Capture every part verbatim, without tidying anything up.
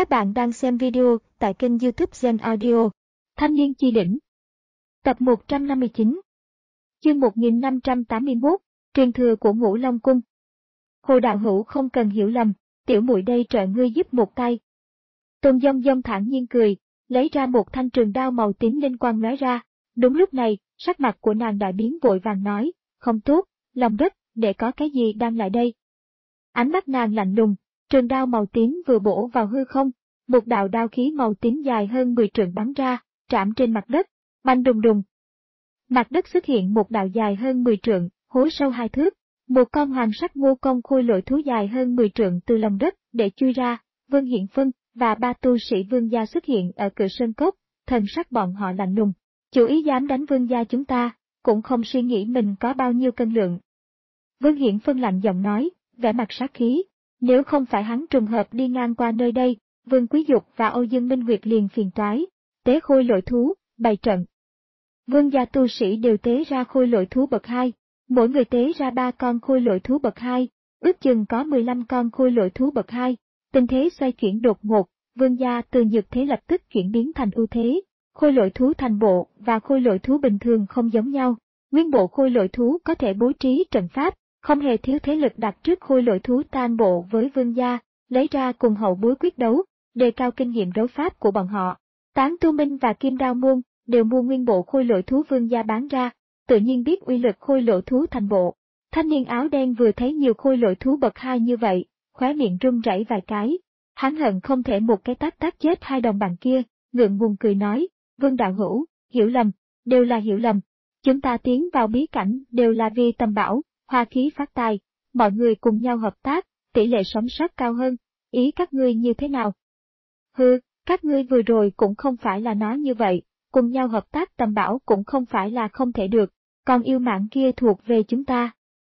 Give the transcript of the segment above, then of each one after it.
Các bạn đang xem video tại kênh YouTube Gen Audio. Thanh niên chi đỉnh. Tập một trăm năm mươi chín. Chương một nghìn năm trăm tám mươi mốt. Truyền thừa của Ngũ Long Cung. Hồ đạo hữu không cần hiểu lầm, tiểu muội đây trợ ngươi giúp một tay. Tôn Dông Dông thản nhiên cười, lấy ra một thanh trường đao màu tím linh quang lóe ra. Đúng lúc này, sắc mặt của nàng đại biến vội vàng nói, không tốt, lòng đất, để có cái gì đang lại đây. Ánh mắt nàng lạnh lùng, trường đao màu tím vừa bổ vào hư không, một đạo đao khí màu tím dài hơn mười trượng bắn ra, trảm trên mặt đất, bành đùng đùng. Mặt đất xuất hiện một đạo dài hơn mười trượng, hố sâu hai thước, một con hoàng sắc ngô công khôi lỗi thú dài hơn mười trượng từ lòng đất để chui ra. Vương Hiển Phân và ba tu sĩ Vương gia xuất hiện ở cửa sơn cốc, thần sắc bọn họ lạnh lùng, chủ ý dám đánh Vương gia chúng ta, cũng không suy nghĩ mình có bao nhiêu cân lượng. Vương Hiển Phân lạnh giọng nói, vẻ mặt sát khí, nếu không phải hắn trùng hợp đi ngang qua nơi đây, Vương Quý Dục và Âu Dương Minh Nguyệt liền phiền toái. Tế khôi lỗi thú, bày trận. Vương gia tu sĩ đều tế ra khôi lỗi thú bậc hai, mỗi người tế ra ba con khôi lỗi thú bậc hai, ước chừng có mười lăm con khôi lỗi thú bậc hai. Tình thế xoay chuyển đột ngột, Vương gia từ nhược thế lập tức chuyển biến thành ưu thế. Khôi lỗi thú thành bộ và khôi lỗi thú bình thường không giống nhau. Nguyên bộ khôi lỗi thú có thể bố trí trận pháp, không hề thiếu thế lực đặt trước khôi lỗi thú tan bộ với Vương gia, lấy ra cùng hậu bối quyết đấu, đề cao kinh nghiệm đấu pháp của bọn họ. Tán Tu Minh và Kim Đao Môn đều mua nguyên bộ khôi lỗi thú Vương gia bán ra, tự nhiên biết uy lực khôi lỗi thú thành bộ. Thanh niên áo đen vừa thấy nhiều khôi lỗi thú bậc hai như vậy, khóe miệng run rẩy vài cái. Hắn hận không thể một cái tát tát chết hai đồng bạn kia, ngượng ngùng cười nói, Vương đạo hữu, hiểu lầm, đều là hiểu lầm. Chúng ta tiến vào bí cảnh đều là vì tầm bảo, hoa khí phát tài, mọi người cùng nhau hợp tác, tỷ lệ sống sót cao hơn, ý các ngươi như thế nào? Hừ, các ngươi vừa rồi cũng không phải là nói như vậy, cùng nhau hợp tác tầm bảo cũng không phải là không thể được, còn yêu mạng kia thuộc về chúng ta.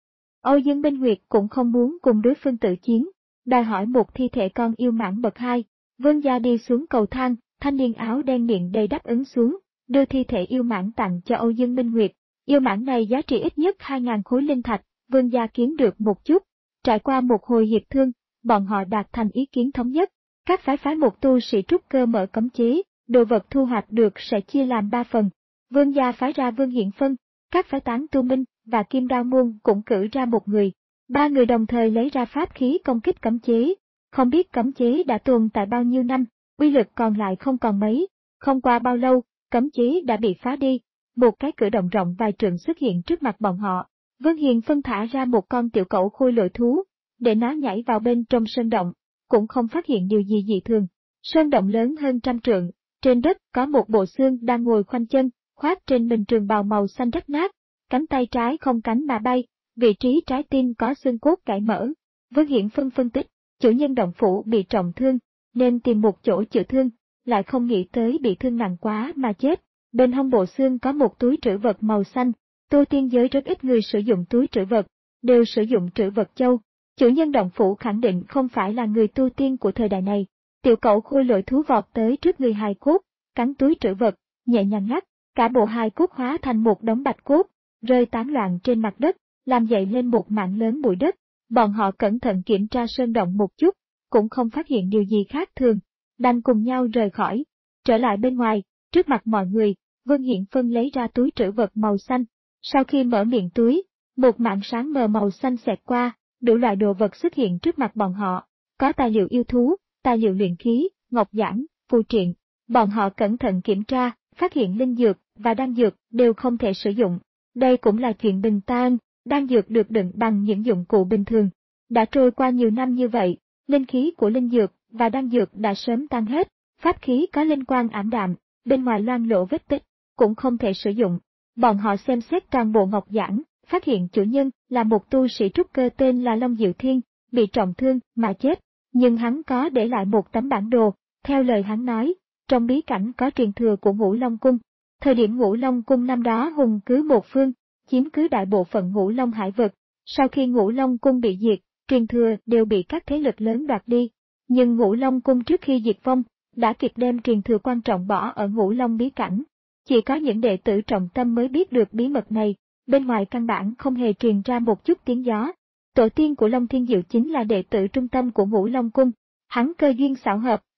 Âu Dương Minh Nguyệt cũng không muốn cùng đối phương tự chiến, đòi hỏi một thi thể con yêu mãng bậc hai. Vương gia đi xuống cầu thang, thanh niên áo đen miệng đầy đáp ứng xuống, đưa thi thể yêu mãng tặng cho Âu Dương Minh Nguyệt. Yêu mãng này giá trị ít nhất hai nghìn khối linh thạch, Vương gia kiếm được một chút. Trải qua một hồi hiệp thương, bọn họ đạt thành ý kiến thống nhất. Các phái phái một tu sĩ trúc cơ mở cấm chế, đồ vật thu hoạch được sẽ chia làm ba phần. Vương gia phái ra Vương Hiển Phân, các phái Tán Tu Minh và Kim Đao Môn cũng cử ra một người. Ba người đồng thời lấy ra pháp khí công kích cấm chế. Không biết cấm chế đã tồn tại bao nhiêu năm, uy lực còn lại không còn mấy. Không qua bao lâu, cấm chế đã bị phá đi. Một cái cửa động rộng vài trượng xuất hiện trước mặt bọn họ. Vương Hiển Phân thả ra một con tiểu cẩu khôi lỗi thú, để nó nhảy vào bên trong sơn động, cũng không phát hiện điều gì dị thường. Sơn động lớn hơn trăm trượng, trên đất có một bộ xương đang ngồi khoanh chân, khoác trên mình trường bào màu xanh rách nát, cánh tay trái không cánh mà bay, vị trí trái tim có xương cốt gãy mở. Vương Hiển Phân phân tích, chủ nhân động phủ bị trọng thương, nên tìm một chỗ chữa thương, lại không nghĩ tới bị thương nặng quá mà chết. Bên hông bộ xương có một túi trữ vật màu xanh, tu tiên giới rất ít người sử dụng túi trữ vật, đều sử dụng trữ vật châu. Chủ nhân động phủ khẳng định không phải là người tu tiên của thời đại này. Tiểu cẩu khôi lỗi thú vọt tới trước người hài cốt, cắn túi trữ vật, nhẹ nhàng ngắt, cả bộ hài cốt hóa thành một đống bạch cốt, rơi tán loạn trên mặt đất, làm dậy lên một mảng lớn bụi đất. Bọn họ cẩn thận kiểm tra sơn động một chút, cũng không phát hiện điều gì khác thường, đành cùng nhau rời khỏi. Trở lại bên ngoài, trước mặt mọi người, Vương Hiển Phân lấy ra túi trữ vật màu xanh. Sau khi mở miệng túi, một mảng sáng mờ màu xanh xẹt qua, đủ loại đồ vật xuất hiện trước mặt bọn họ. Có tài liệu yêu thú, tài liệu luyện khí, ngọc giản, phù triện. Bọn họ cẩn thận kiểm tra, phát hiện linh dược và đan dược đều không thể sử dụng. Đây cũng là chuyện bình thường, đan dược được đựng bằng những dụng cụ bình thường. Đã trôi qua nhiều năm như vậy, linh khí của linh dược và đan dược đã sớm tan hết, pháp khí có linh quang ảm đạm, bên ngoài loang lổ vết tích, cũng không thể sử dụng. Bọn họ xem xét toàn bộ ngọc giản, phát hiện chủ nhân là một tu sĩ trúc cơ tên là Long Diệu Thiên, bị trọng thương mà chết, nhưng hắn có để lại một tấm bản đồ. Theo lời hắn nói, trong bí cảnh có truyền thừa của Ngũ Long Cung. Thời điểm Ngũ Long Cung năm đó hùng cứ một phương, chiếm cứ đại bộ phận Ngũ Long hải vực. Sau khi Ngũ Long Cung bị diệt, truyền thừa đều bị các thế lực lớn đoạt đi. Nhưng Ngũ Long Cung trước khi diệt vong, đã kịp đem truyền thừa quan trọng bỏ ở Ngũ Long bí cảnh. Chỉ có những đệ tử trọng tâm mới biết được bí mật này, bên ngoài căn bản không hề truyền ra một chút tiếng gió. Tổ tiên của Long Thiên Diệu chính là đệ tử trung tâm của Ngũ Long Cung. Hắn cơ duyên xảo hợp,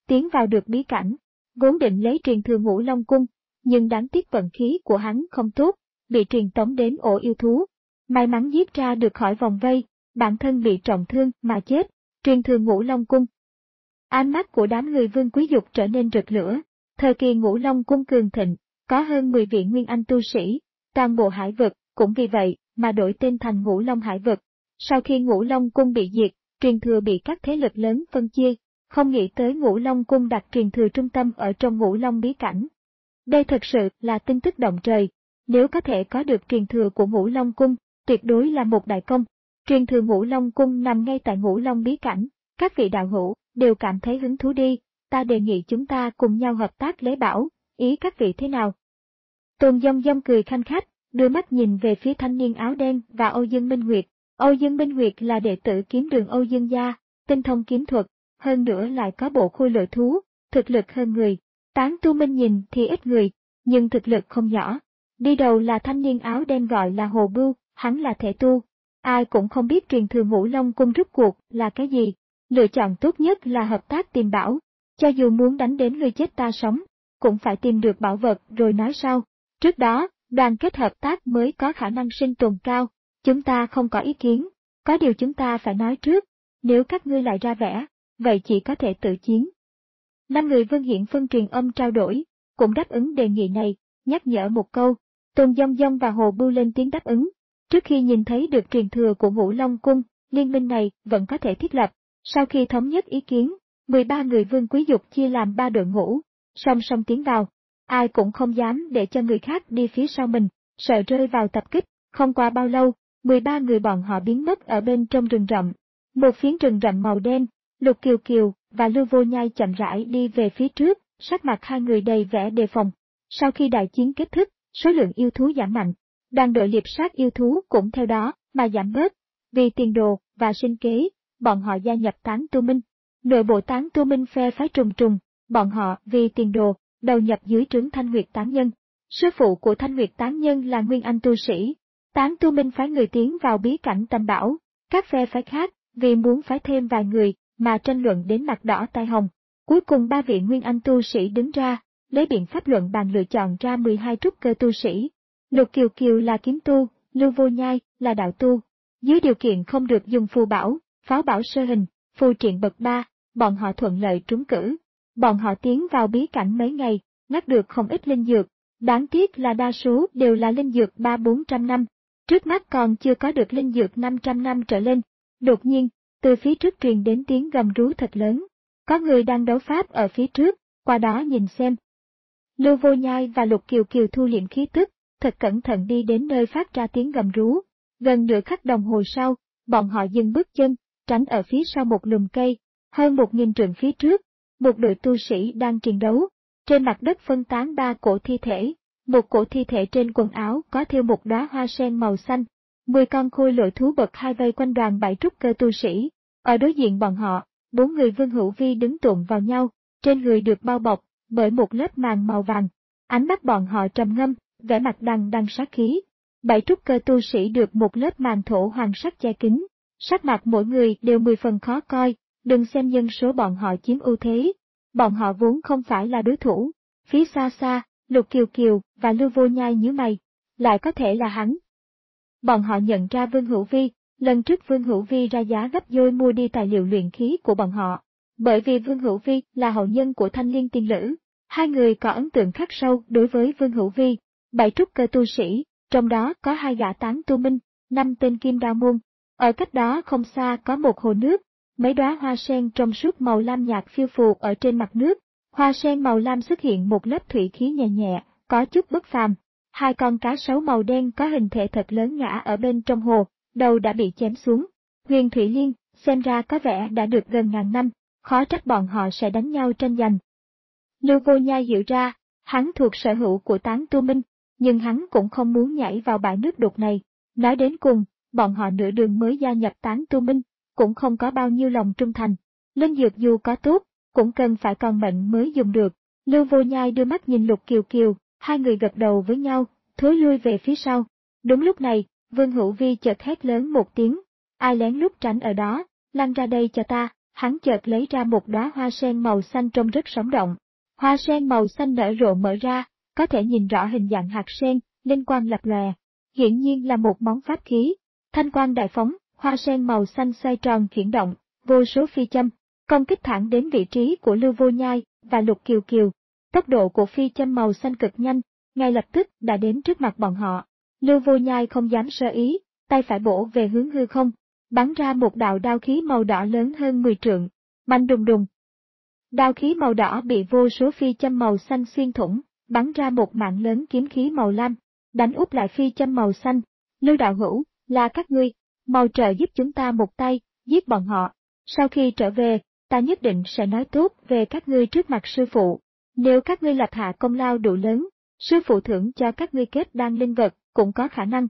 tiến vào được bí cảnh, vốn định lấy truyền thừa Ngũ Long Cung, nhưng đáng tiếc vận khí của hắn không tốt, bị truyền tống đến ổ yêu thú. May mắn giết ra được khỏi vòng vây, bản thân bị trọng thương mà chết, truyền thừa Ngũ Long Cung. Ánh mắt của đám người Vương Quý Dục trở nên rực lửa, thời kỳ Ngũ Long Cung cường thịnh, có hơn mười vị nguyên anh tu sĩ, toàn bộ hải vực cũng vì vậy mà đổi tên thành Ngũ Long Hải vực. Sau khi Ngũ Long Cung bị diệt, truyền thừa bị các thế lực lớn phân chia, không nghĩ tới Ngũ Long Cung đặt truyền thừa trung tâm ở trong Ngũ Long bí cảnh. Đây thật sự là tin tức động trời, nếu có thể có được truyền thừa của Ngũ Long Cung, tuyệt đối là một đại công. Truyền thừa Ngũ Long Cung nằm ngay tại Ngũ Long bí cảnh, các vị đạo hữu đều cảm thấy hứng thú đi, ta đề nghị chúng ta cùng nhau hợp tác lấy bảo, ý các vị thế nào? Tôn Dông Dông cười khanh khách, đưa mắt nhìn về phía thanh niên áo đen và Âu Dương Minh Nguyệt. Âu Dương Minh Nguyệt là đệ tử kiếm đường Âu Dương gia, tinh thông kiếm thuật, hơn nữa lại có bộ khôi lỗi thú, thực lực hơn người. Tán Tu Minh nhìn thì ít người, nhưng thực lực không nhỏ. Đi đầu là thanh niên áo đen gọi là Hồ Bưu, hắn là thể tu. Ai cũng không biết truyền thừa Ngũ Long Cung rút cuộc là cái gì. Lựa chọn tốt nhất là hợp tác tìm bảo. Cho dù muốn đánh đến người chết ta sống, cũng phải tìm được bảo vật rồi nói sau. Trước đó, đoàn kết hợp tác mới có khả năng sinh tồn cao. Chúng ta không có ý kiến, có điều chúng ta phải nói trước, nếu các ngươi lại ra vẻ, vậy chỉ có thể tự chiến. Năm người Vương Hiển phân truyền âm trao đổi, cũng đáp ứng đề nghị này, nhắc nhở một câu, Tôn Dông Dông và Hồ Bưu lên tiếng đáp ứng. Trước khi nhìn thấy được truyền thừa của Ngũ Long Cung, liên minh này vẫn có thể thiết lập. Sau khi thống nhất ý kiến, mười ba người Vương Quý Dục chia làm ba đội ngũ, song song tiến vào. Ai cũng không dám để cho người khác đi phía sau mình, sợ rơi vào tập kích. Không qua bao lâu, mười ba người bọn họ biến mất ở bên trong rừng rậm. Một phiến rừng rậm màu đen, Lục Kiều Kiều và Lưu Vô Nhai chậm rãi đi về phía trước, sắc mặt hai người đầy vẻ đề phòng. Sau khi đại chiến kết thúc, số lượng yêu thú giảm mạnh, đoàn đội liệp sát yêu thú cũng theo đó mà giảm bớt. Vì tiền đồ và sinh kế, bọn họ gia nhập Tán Tu Minh. Nội bộ Tán Tu Minh phe phái trùng trùng, bọn họ vì tiền đồ đầu nhập dưới trướng Thanh Nguyệt Tán Nhân. Sư phụ của Thanh Nguyệt Tán Nhân là nguyên anh tu sĩ. Tán Tu Minh phái người tiến vào bí cảnh Tam Bảo, các phe phái khác vì muốn phái thêm vài người mà tranh luận đến mặt đỏ tai hồng. Cuối cùng ba vị nguyên anh tu sĩ đứng ra, lấy biện pháp luận bàn lựa chọn ra mười hai trúc cơ tu sĩ. Lục Kiều Kiều là kiếm tu, Lưu Vô Nhai là đạo tu. Dưới điều kiện không được dùng phù bảo, pháo bảo sơ hình, phù triện bậc ba, bọn họ thuận lợi trúng cử. Bọn họ tiến vào bí cảnh mấy ngày, ngắt được không ít linh dược, đáng tiếc là đa số đều là linh dược ba bốn trăm năm. Trước mắt còn chưa có được linh dược năm trăm năm trở lên. Đột nhiên, từ phía trước truyền đến tiếng gầm rú thật lớn. Có người đang đấu pháp ở phía trước, qua đó nhìn xem. Lưu Vô Nhai và Lục Kiều Kiều thu liệm khí tức, thật cẩn thận đi đến nơi phát ra tiếng gầm rú. Gần nửa khắc đồng hồ sau, bọn họ dừng bước chân, tránh ở phía sau một lùm cây. Hơn một nghìn trượng phía trước, một đội tu sĩ đang chiến đấu. Trên mặt đất phân tán ba cổ thi thể. Một cổ thi thể trên quần áo có thêu một đóa hoa sen màu xanh. Mười con khôi lỗi thú bậc hai vây quanh đoàn bảy trúc cơ tu sĩ. Ở đối diện bọn họ, bốn người Vương Hữu Vi đứng tụm vào nhau, trên người được bao bọc bởi một lớp màng màu vàng. Ánh mắt bọn họ trầm ngâm, vẻ mặt đằng đằng sát khí. Bảy trúc cơ tu sĩ được một lớp màng thổ hoàng sắc che kín, sắc mặt mỗi người đều mười phần khó coi. Đừng xem nhân số bọn họ chiếm ưu thế, bọn họ vốn không phải là đối thủ. Phía xa xa, Lục Kiều Kiều và Lưu Vô Nhai nhíu mày, lại có thể là hắn. Bọn họ nhận ra Vương Hữu Vi, lần trước Vương Hữu Vi ra giá gấp đôi mua đi tài liệu luyện khí của bọn họ. Bởi vì Vương Hữu Vi là hậu nhân của Thanh Liên Tiên Lữ, hai người có ấn tượng khắc sâu đối với Vương Hữu Vi. Bảy trúc cơ tu sĩ, trong đó có hai gã Tán Tu Minh, năm tên Kim Đao Môn. Ở cách đó không xa có một hồ nước. Mấy đóa hoa sen trong suốt màu lam nhạt phiêu phù ở trên mặt nước, hoa sen màu lam xuất hiện một lớp thủy khí nhẹ nhẹ, có chút bất phàm. Hai con cá sấu màu đen có hình thể thật lớn ngã ở bên trong hồ, đầu đã bị chém xuống. Huyền Thủy Liên, xem ra có vẻ đã được gần ngàn năm, khó trách bọn họ sẽ đánh nhau tranh giành. Lưu Vô Nhai hiểu ra, hắn thuộc sở hữu của Tán Tu Minh, nhưng hắn cũng không muốn nhảy vào bãi nước đục này. Nói đến cùng, bọn họ nửa đường mới gia nhập Tán Tu Minh, cũng không có bao nhiêu lòng trung thành. Linh dược dù có tốt, cũng cần phải còn mệnh mới dùng được. Lưu Vô Nhai đưa mắt nhìn Lục Kiều Kiều, hai người gật đầu với nhau, thối lui về phía sau. Đúng lúc này, Vương Hữu Vi chợt hét lớn một tiếng, ai lén lút tránh ở đó, lăn ra đây cho ta. hắn chợt lấy ra một đóa hoa sen màu xanh trông rất sống động. Hoa sen màu xanh nở rộ mở ra, có thể nhìn rõ hình dạng hạt sen, linh quang lập lòe. Hiển nhiên là một món pháp khí. Thanh quang đại phóng, hoa sen màu xanh xoay tròn chuyển động, vô số phi châm, công kích thẳng đến vị trí của Lưu Vô Nhai và Lục Kiều Kiều. Tốc độ của phi châm màu xanh cực nhanh, ngay lập tức đã đến trước mặt bọn họ. Lưu Vô Nhai không dám sơ ý, tay phải bổ về hướng hư không, bắn ra một đạo đao khí màu đỏ lớn hơn mười trượng, mạnh đùng đùng. Đao khí màu đỏ bị vô số phi châm màu xanh xuyên thủng, bắn ra một mạng lớn kiếm khí màu lam, đánh úp lại phi châm màu xanh. Lưu đạo hữu, là các ngươi, mau trợ giúp chúng ta một tay, giết bọn họ. Sau khi trở về, ta nhất định sẽ nói tốt về các ngươi trước mặt sư phụ. Nếu các ngươi lập hạ công lao đủ lớn, sư phụ thưởng cho các ngươi kết đan linh vật, cũng có khả năng.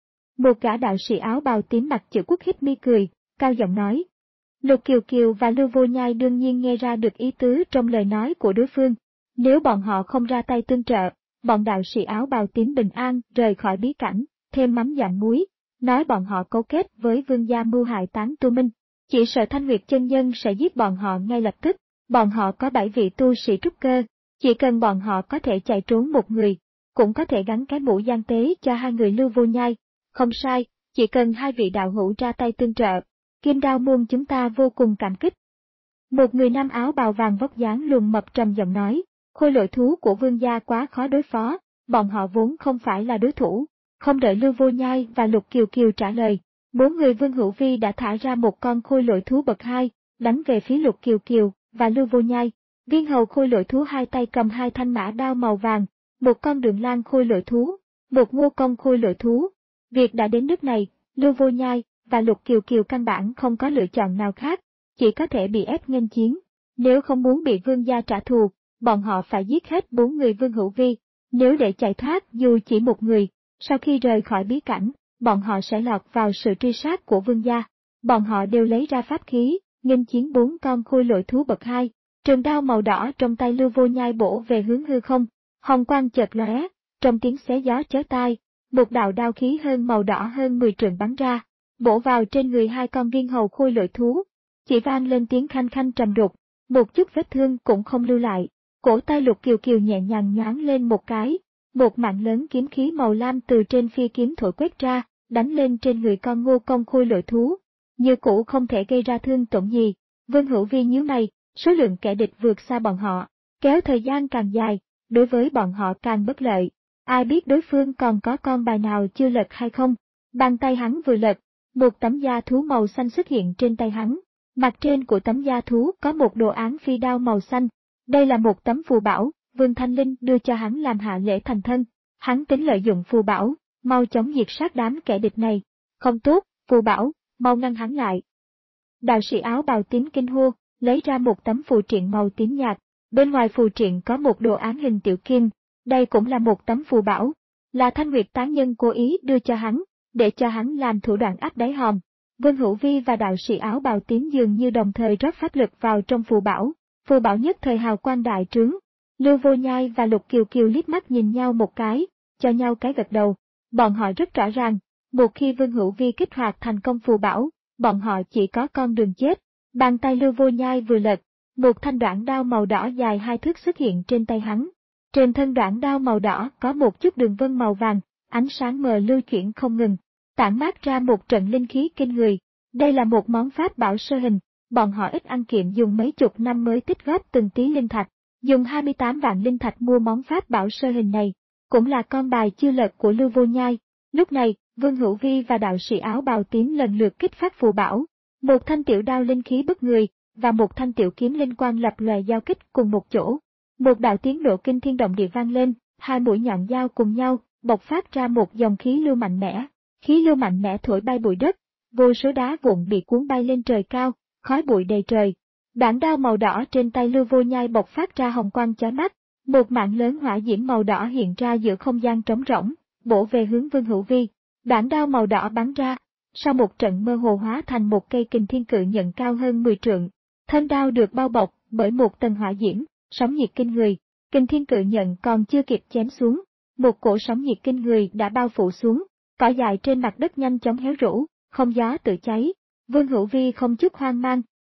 Một gã đạo sĩ áo bào tím mặt chữ quốc hít mi cười, cao giọng nói. Lục Kiều Kiều và Lưu Vô Nhai đương nhiên nghe ra được ý tứ trong lời nói của đối phương. Nếu bọn họ không ra tay tương trợ, bọn đạo sĩ áo bào tím bình an rời khỏi bí cảnh, thêm mắm dặm muối, nói bọn họ cấu kết với vương gia mưu hại Tán Tu Minh. Chỉ sợ Thanh Nguyệt chân nhân sẽ giết bọn họ ngay lập tức. Bọn họ có bảy vị tu sĩ trúc cơ, chỉ cần bọn họ có thể chạy trốn một người, cũng có thể gắn cái mũ gian tế cho hai người Lưu Vô Nhai. Không sai, chỉ cần hai vị đạo hữu ra tay tương trợ, Kim Đao môn chúng ta vô cùng cảm kích. Một người nam áo bào vàng vóc dáng lùn mập trầm giọng nói, khôi lỗi thú của vương gia quá khó đối phó, bọn họ vốn không phải là đối thủ. Không đợi Lưu Vô Nhai và Lục Kiều Kiều trả lời, bốn người Vương Hữu Vi đã thả ra một con khôi lỗi thú bậc hai, đánh về phía Lục Kiều Kiều và Lưu Vô Nhai. Viên hầu khôi lỗi thú hai tay cầm hai thanh mã đao màu vàng, một con đường lang khôi lỗi thú, một ngô công khôi lỗi thú. Việc đã đến nước này, Lưu Vô Nhai và Lục Kiều Kiều căn bản không có lựa chọn nào khác, chỉ có thể bị ép nghênh chiến. Nếu không muốn bị vương gia trả thù, bọn họ phải giết hết bốn người Vương Hữu Vi. Nếu để chạy thoát dù chỉ một người, sau khi rời khỏi bí cảnh, bọn họ sẽ lọt vào sự truy sát của vương gia. Bọn họ đều lấy ra pháp khí, nghênh chiến bốn con khôi lỗi thú bậc hai. Trường đao màu đỏ trong tay Lưu Vô Nhai bổ về hướng hư không, hồng quang chợt lóe, trong tiếng xé gió chói tai, một đạo đao khí hơn màu đỏ hơn mười trượng bắn ra, bổ vào trên người hai con viên hầu khôi lỗi thú. Chỉ vang lên tiếng khanh khanh trầm đục, một chút vết thương cũng không lưu lại. Cổ tay Lục Kiều Kiều nhẹ nhàng nhoáng lên một cái, một mạng lớn kiếm khí màu lam từ trên phi kiếm thổi quét ra, đánh lên trên người con ngô công khôi lỗi thú. Như cũ không thể gây ra thương tổn gì. Vương Hữu Vi nhíu mày, số lượng kẻ địch vượt xa bọn họ, kéo thời gian càng dài, đối với bọn họ càng bất lợi. Ai biết đối phương còn có con bài nào chưa lật hay không? Bàn tay hắn vừa lật, một tấm da thú màu xanh xuất hiện trên tay hắn. Mặt trên của tấm da thú có một đồ án phi đao màu xanh. Đây là một tấm phù bảo, Vương Thanh Linh đưa cho hắn làm hạ lễ thành thân. Hắn tính lợi dụng phù bảo, mau chóng diệt sát đám kẻ địch này. Không tốt, phù bảo, mau ngăn hắn lại. Đạo sĩ áo bào tím kinh hô, lấy ra một tấm phù triện màu tím nhạt. Bên ngoài phù triện có một đồ án hình tiểu kim. Đây cũng là một tấm phù bảo, là Thanh Nguyệt tán nhân cố ý đưa cho hắn, để cho hắn làm thủ đoạn áp đáy hòm. Vương Hữu Vi và đạo sĩ áo bào tím dường như đồng thời rót pháp lực vào trong phù bảo, phù bảo nhất thời hào quang đại trướng. Lưu Vô Nhai và Lục Kiều Kiều liếc mắt nhìn nhau một cái, cho nhau cái gật đầu. Bọn họ rất rõ ràng, một khi Vương Hữu Vi kích hoạt thành công phù bảo, bọn họ chỉ có con đường chết. Bàn tay Lưu Vô Nhai vừa lật, một thanh đoạn đao màu đỏ dài hai thước xuất hiện trên tay hắn. Trên thân đoạn đao màu đỏ có một chút đường vân màu vàng, ánh sáng mờ lưu chuyển không ngừng, tản mát ra một trận linh khí kinh người. Đây là một món pháp bảo sơ hình, bọn họ ít ăn kiệm dùng mấy chục năm mới tích góp từng tí linh thạch, dùng hai mươi tám vạn linh thạch mua món pháp bảo sơ hình này, cũng là con bài chưa lật của Lưu Vô Nhai. Lúc này, Vương Hữu Vi và đạo sĩ áo bào tím lần lượt kích phát phù bảo, một thanh tiểu đao linh khí bức người, và một thanh tiểu kiếm linh quang lập lòe giao kích cùng một chỗ. Một đạo tiếng nổ kinh thiên động địa vang lên, hai mũi nhọn dao cùng nhau, bộc phát ra một dòng khí lưu mạnh mẽ. Khí lưu mạnh mẽ thổi bay bụi đất, vô số đá vụn bị cuốn bay lên trời cao, khói bụi đầy trời. Đoạn đao màu đỏ trên tay Lưu Vô Nhai bộc phát ra hồng quang chói mắt, một mạng lớn hỏa diễm màu đỏ hiện ra giữa không gian trống rỗng, bổ về hướng Vương Hữu Vi. Đoạn đao màu đỏ bắn ra, sau một trận mơ hồ hóa thành một cây kình thiên cự nhận cao hơn mười trượng. Thân đao được bao bọc bởi một tầng hỏa diễm, sóng nhiệt kinh người. Kình thiên cự nhận còn chưa kịp chém xuống, một cổ sóng nhiệt kinh người đã bao phủ xuống, cỏ dại trên mặt đất nhanh chóng héo rũ, không gió tự cháy. Vương Hữu Vi không chút hoang mang,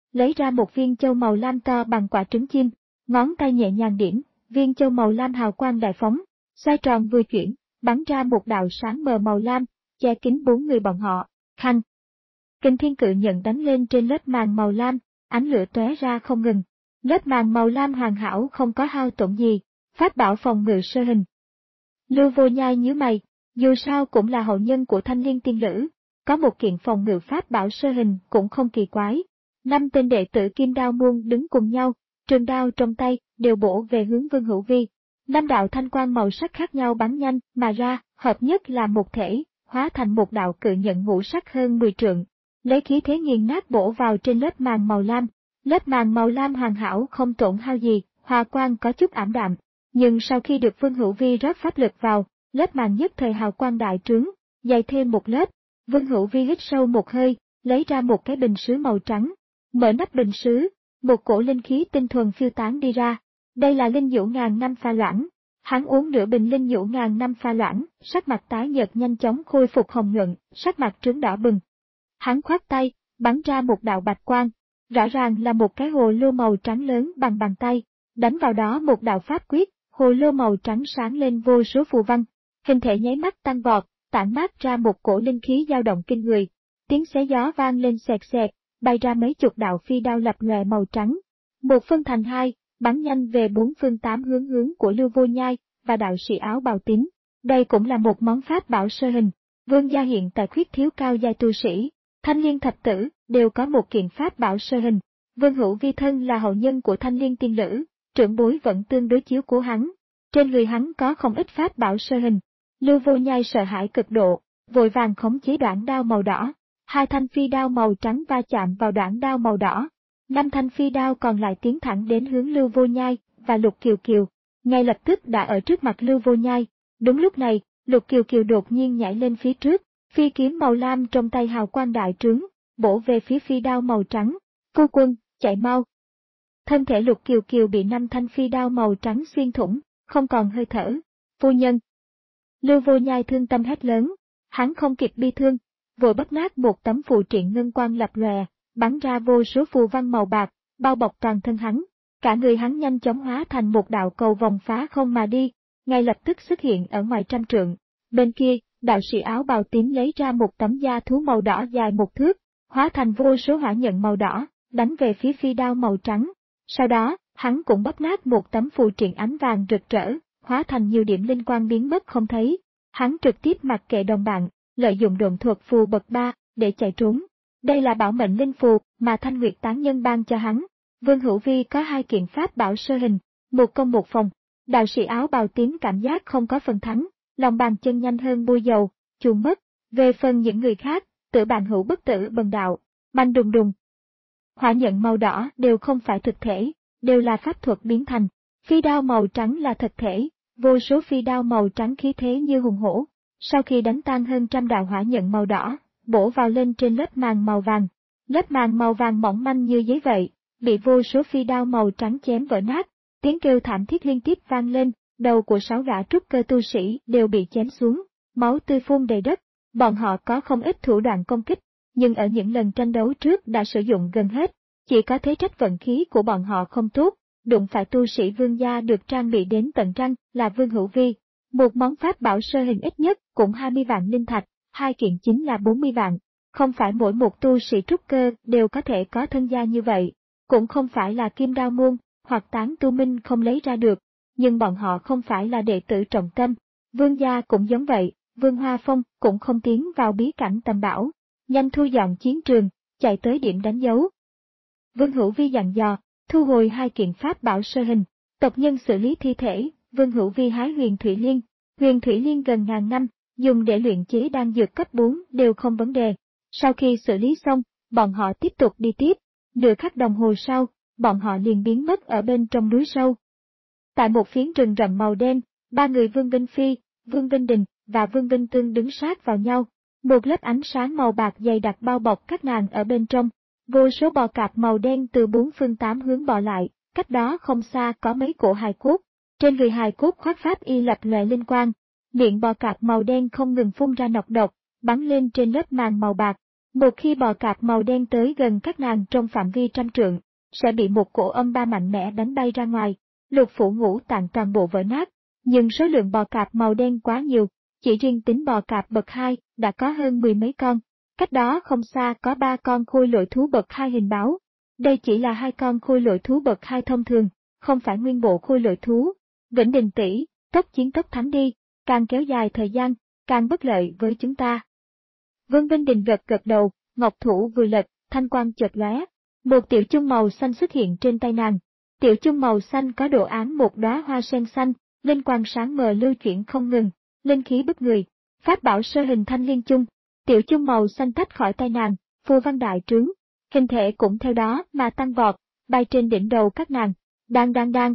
lấy ra một viên châu màu lam to bằng quả trứng chim, ngón tay nhẹ nhàng điểm, viên châu màu lam hào quang đại phóng, xoay tròn vừa chuyển, bắn ra một đạo sáng mờ màu lam, che kín bốn người bọn họ. Khanh! Kình thiên cự nhận đánh lên trên lớp màng màu lam, ánh lửa tóe ra không ngừng. Lớp màng màu lam hoàn hảo không có hao tổn gì, pháp bảo phòng ngự sơ hình. Lưu Vô Nhai nhíu mày, dù sao cũng là hậu nhân của Thanh Liên tiên nữ, có một kiện phòng ngự pháp bảo sơ hình cũng không kỳ quái. Năm tên đệ tử Kim Đao Môn đứng cùng nhau, trường đao trong tay, đều bổ về hướng Vương Hữu Vi. Năm đạo thanh quang màu sắc khác nhau bắn nhanh mà ra, hợp nhất là một thể, hóa thành một đạo cự nhận ngũ sắc hơn mười trượng, lấy khí thế nghiền nát bổ vào trên lớp màng màu lam. Lớp màng màu lam hoàn hảo không tổn hao gì, hòa quang có chút ảm đạm, nhưng sau khi được Vương Hữu Vi rót pháp lực vào, lớp màng nhất thời hào quang đại trướng, dày thêm một lớp. Vương Hữu Vi hít sâu một hơi, lấy ra một cái bình sứ màu trắng, mở nắp bình sứ, một cổ linh khí tinh thuần phiêu tán đi ra. Đây là linh dũ ngàn năm pha loãng. Hắn uống nửa bình linh dũ ngàn năm pha loãng, sắc mặt tái nhợt nhanh chóng khôi phục hồng nhuận, sắc mặt trướng đỏ bừng. Hắn khoát tay, bắn ra một đạo bạch quang, rõ ràng là một cái hồ lô màu trắng lớn bằng bàn tay, đánh vào đó một đạo pháp quyết, hồ lô màu trắng sáng lên vô số phù văn, hình thể nháy mắt tăng vọt, tản mát ra một cổ linh khí dao động kinh người. Tiếng xé gió vang lên xẹt xẹt, bay ra mấy chục đạo phi đao lập lòe màu trắng. Một phân thành hai, bắn nhanh về bốn phương tám hướng hướng của Lưu Vô Nhai và đạo sĩ áo bào tím. Đây cũng là một món pháp bảo sơ hình. Vương gia hiện tại khuyết thiếu cao giai tu sĩ, Thanh Liên thập tử đều có một kiện pháp bảo sơ hình. Vương Hữu Vi thân là hậu nhân của Thanh Liên tiên nữ, trưởng bối vẫn tương đối chiếu cố hắn. Trên người hắn có không ít pháp bảo sơ hình. Lưu Vô Nhai sợ hãi cực độ, vội vàng khống chế đoạn đao màu đỏ. Hai thanh phi đao màu trắng va chạm vào đoạn đao màu đỏ. Năm thanh phi đao còn lại tiến thẳng đến hướng Lưu Vô Nhai và Lục Kiều Kiều, ngay lập tức đã ở trước mặt Lưu Vô Nhai. Đúng lúc này, Lục Kiều Kiều đột nhiên nhảy lên phía trước, phi kiếm màu lam trong tay hào quang đại trướng, bổ về phía phi đao màu trắng. Phu quân, chạy mau! Thân thể Lục Kiều Kiều bị năm thanh phi đao màu trắng xuyên thủng, không còn hơi thở. Phu nhân! Lưu Vô Nhai thương tâm hét lớn, hắn không kịp bi thương, vội bóp nát một tấm phù triện ngân quang lập lòe, bắn ra vô số phù văn màu bạc, bao bọc toàn thân hắn. Cả người hắn nhanh chóng hóa thành một đạo cầu vòng phá không mà đi, ngay lập tức xuất hiện ở ngoài trăm trượng. Bên kia, đạo sĩ áo bào tím lấy ra một tấm da thú màu đỏ dài một thước, hóa thành vô số hỏa nhận màu đỏ, đánh về phía phi đao màu trắng. Sau đó, hắn cũng bóp nát một tấm phù triện ánh vàng rực rỡ, hóa thành nhiều điểm linh quang biến mất không thấy. Hắn trực tiếp mặc kệ đồng bạn, lợi dụng độn thuật phù bậc ba để chạy trốn. Đây là bảo mệnh linh phù mà Thanh Nguyệt tán nhân ban cho hắn. Vương Hữu Vi có hai kiện pháp bảo sơ hình, một công một phòng. Đạo sĩ áo bào tím cảm giác không có phần thắng, lòng bàn chân nhanh hơn bôi dầu, chuồn mất. Về phần những người khác, tử bạn hữu bất tử bần đạo, banh đùng đùng. Hỏa nhận màu đỏ đều không phải thực thể, đều là pháp thuật biến thành. Phi đao màu trắng là thực thể, vô số phi đao màu trắng khí thế như hùng hổ. Sau khi đánh tan hơn trăm đạo hỏa nhận màu đỏ, bổ vào lên trên lớp màng màu vàng. Lớp màng màu vàng mỏng manh như giấy vậy, bị vô số phi đao màu trắng chém vỡ nát. Tiếng kêu thảm thiết liên tiếp vang lên, đầu của sáu gã trúc cơ tu sĩ đều bị chém xuống, máu tươi phun đầy đất. Bọn họ có không ít thủ đoạn công kích, nhưng ở những lần tranh đấu trước đã sử dụng gần hết, chỉ có thế trách vận khí của bọn họ không tốt, đụng phải tu sĩ vương gia được trang bị đến tận răng là Vương Hữu Vi. Một món pháp bảo sơ hình ít nhất cũng hai mươi vạn linh thạch, hai kiện chính là bốn mươi vạn. Không phải mỗi một tu sĩ trúc cơ đều có thể có thân gia như vậy, cũng không phải là Kim Đao Môn hoặc Tán Tu Minh không lấy ra được, nhưng bọn họ không phải là đệ tử trọng tâm. Vương gia cũng giống vậy, Vương Hoa Phong cũng không tiến vào bí cảnh tầm bảo, nhanh thu dọn chiến trường, chạy tới điểm đánh dấu. Vương Hữu Vi dặn dò, thu hồi hai kiện pháp bảo sơ hình, tộc nhân xử lý thi thể. Vương Hữu Vi hái huyền thủy liên, huyền thủy liên gần ngàn năm, dùng để luyện chế đan dược cấp bốn đều không vấn đề. Sau khi xử lý xong, bọn họ tiếp tục đi tiếp, nửa khắc đồng hồ sau, bọn họ liền biến mất ở bên trong núi sâu. Tại một phiến rừng rậm màu đen, ba người Vương Vinh Phi, Vương Vinh Đình và Vương Vinh Tương đứng sát vào nhau, một lớp ánh sáng màu bạc dày đặc bao bọc các nàng ở bên trong. Vô số bò cạp màu đen từ bốn phương tám hướng bò lại, cách đó không xa có mấy cổ hài cốt. Trên người hài cốt khoác pháp y lập lòe linh quang, miệng bò cạp màu đen không ngừng phun ra nọc độc, bắn lên trên lớp màng màu bạc. Một khi bò cạp màu đen tới gần các nàng trong phạm vi trăm trượng, sẽ bị một cổ âm ba mạnh mẽ đánh bay ra ngoài, lục phủ ngũ tạng toàn bộ vỡ nát. Nhưng số lượng bò cạp màu đen quá nhiều, chỉ riêng tính bò cạp bậc hai đã có hơn mười mấy con. Cách đó không xa có ba con khôi lỗi thú bậc hai hình báo. Đây chỉ là hai con khôi lỗi thú bậc hai thông thường, không phải nguyên bộ khôi lỗi thú. Vĩnh Đình tỷ, tốc chiến tốc thắng đi, càng kéo dài thời gian, càng bất lợi với chúng ta. Vương Vinh Đình gật gật đầu, ngọc thủ vừa lật, thanh quang chợt lóe, một tiểu chung màu xanh xuất hiện trên tay nàng. Tiểu chung màu xanh có đồ án một đóa hoa sen xanh, linh quang sáng mờ lưu chuyển không ngừng, linh khí bức người. Pháp bảo sơ hình thanh liên chung, tiểu chung màu xanh tách khỏi tay nàng, phù văn đại trướng, hình thể cũng theo đó mà tăng vọt, bay trên đỉnh đầu các nàng. Đang đang đang.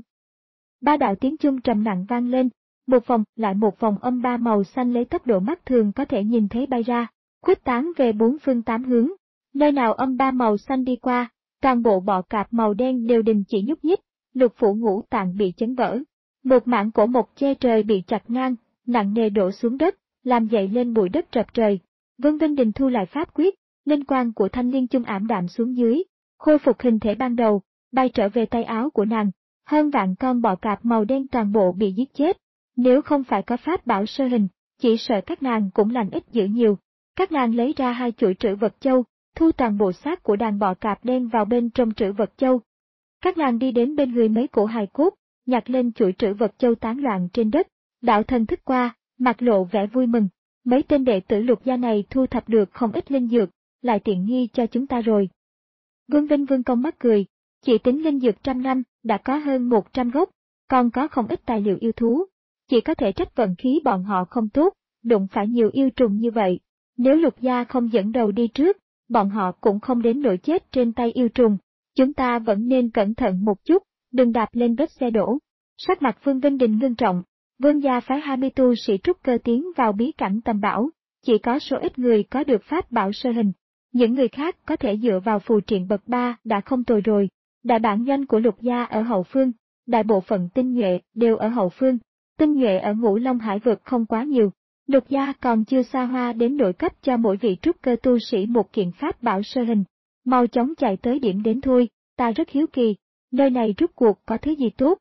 Ba đạo tiếng chung trầm nặng vang lên, một vòng lại một vòng âm ba màu xanh lấy tốc độ mắt thường có thể nhìn thấy bay ra, khuếch tán về bốn phương tám hướng. Nơi nào âm ba màu xanh đi qua, toàn bộ bọ cạp màu đen đều đình chỉ nhúc nhích, lục phủ ngũ tạng bị chấn vỡ. Một mảng cổ mộc che trời bị chặt ngang, nặng nề đổ xuống đất, làm dậy lên bụi đất trập trời. Vương Vinh Đình thu lại pháp quyết, linh quang của thanh liên chung ảm đạm xuống dưới, khôi phục hình thể ban đầu, bay trở về tay áo của nàng. Hơn vạn con bọ cạp màu đen toàn bộ bị giết chết. Nếu không phải có pháp bảo sơ hình, chỉ sợ các nàng cũng lành ít dữ nhiều. Các nàng lấy ra hai chuỗi trữ vật châu, thu toàn bộ xác của đàn bọ cạp đen vào bên trong trữ vật châu. Các nàng đi đến bên người mấy cổ hài cốt, nhặt lên chuỗi trữ vật châu tán loạn trên đất, đạo thần thức qua, mặt lộ vẻ vui mừng. Mấy tên đệ tử Lục gia này thu thập được không ít linh dược, lại tiện nghi cho chúng ta rồi. Vương Vinh Vương công mắt cười, chỉ tính linh dược trăm năm, đã có hơn một trăm gốc, còn có không ít tài liệu yêu thú. Chỉ có thể trách vận khí bọn họ không tốt, đụng phải nhiều yêu trùng như vậy. Nếu Lục gia không dẫn đầu đi trước, bọn họ cũng không đến nỗi chết trên tay yêu trùng. Chúng ta vẫn nên cẩn thận một chút, đừng đạp lên vết xe đổ. Sắc mặt Vương Vinh Đình ngưng trọng, Vương gia phái hai mươi tu sĩ trúc cơ tiến vào bí cảnh tầm bảo, chỉ có số ít người có được pháp bảo sơ hình. Những người khác có thể dựa vào phù triện bậc ba đã không tồi rồi. Đại bản doanh của Lục gia ở hậu phương, đại bộ phận tinh nhuệ đều ở hậu phương, tinh nhuệ ở Ngũ Long Hải vực không quá nhiều. Lục gia còn chưa xa hoa đến nỗi cấp cho mỗi vị trúc cơ tu sĩ một kiện pháp bảo sơ hình. Mau chóng chạy tới điểm đến thôi, ta rất hiếu kỳ, nơi này rút cuộc có thứ gì tốt.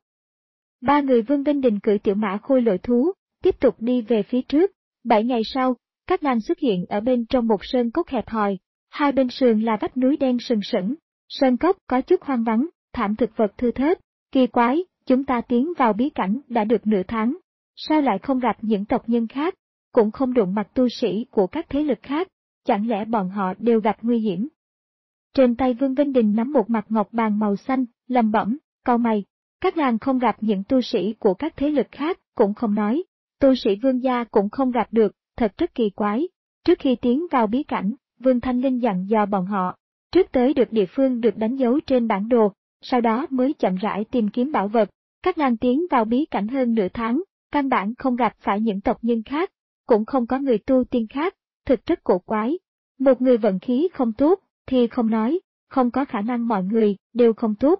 Ba người Vương Vinh Đình cưỡi tiểu mã khôi lội thú, tiếp tục đi về phía trước. Bảy ngày sau, các nàng xuất hiện ở bên trong một sơn cốc hẹp hòi, hai bên sườn là vách núi đen sừng sững. Sơn cốc có chút hoang vắng, thảm thực vật thưa thớt. Kỳ quái, chúng ta tiến vào bí cảnh đã được nửa tháng, sao lại không gặp những tộc nhân khác, cũng không đụng mặt tu sĩ của các thế lực khác, chẳng lẽ bọn họ đều gặp nguy hiểm? Trên tay Vương Vinh Đình nắm một mặt ngọc bàn màu xanh, lẩm bẩm, cau mày. Các nàng không gặp những tu sĩ của các thế lực khác, cũng không nói. Tu sĩ Vương gia cũng không gặp được, thật rất kỳ quái. Trước khi tiến vào bí cảnh, Vương Thanh Linh dặn dò bọn họ, trước tới được địa phương được đánh dấu trên bản đồ, sau đó mới chậm rãi tìm kiếm bảo vật. Các nàng tiến vào bí cảnh hơn nửa tháng, căn bản không gặp phải những tộc nhân khác, cũng không có người tu tiên khác, thực rất cổ quái. Một người vận khí không tốt, thì không nói, không có khả năng mọi người đều không tốt.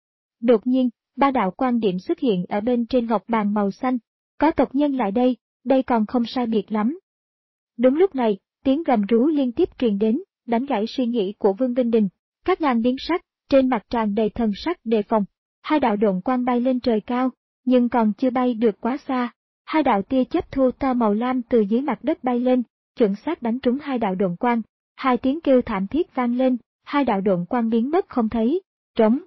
Đột nhiên, ba đạo quan điểm xuất hiện ở bên trên ngọc bàn màu xanh, có tộc nhân lại đây, đây còn không sai biệt lắm. Đúng lúc này, tiếng gầm rú liên tiếp truyền đến, đánh gãy suy nghĩ của Vương Vinh Đình. Các nàng biến sắc, trên mặt tràn đầy thần sắc đề phòng. Hai đạo độn quang bay lên trời cao, nhưng còn chưa bay được quá xa. Hai đạo tia chớp thô to màu lam từ dưới mặt đất bay lên, chuẩn xác đánh trúng hai đạo độn quang. Hai tiếng kêu thảm thiết vang lên, hai đạo độn quang biến mất không thấy. Trống.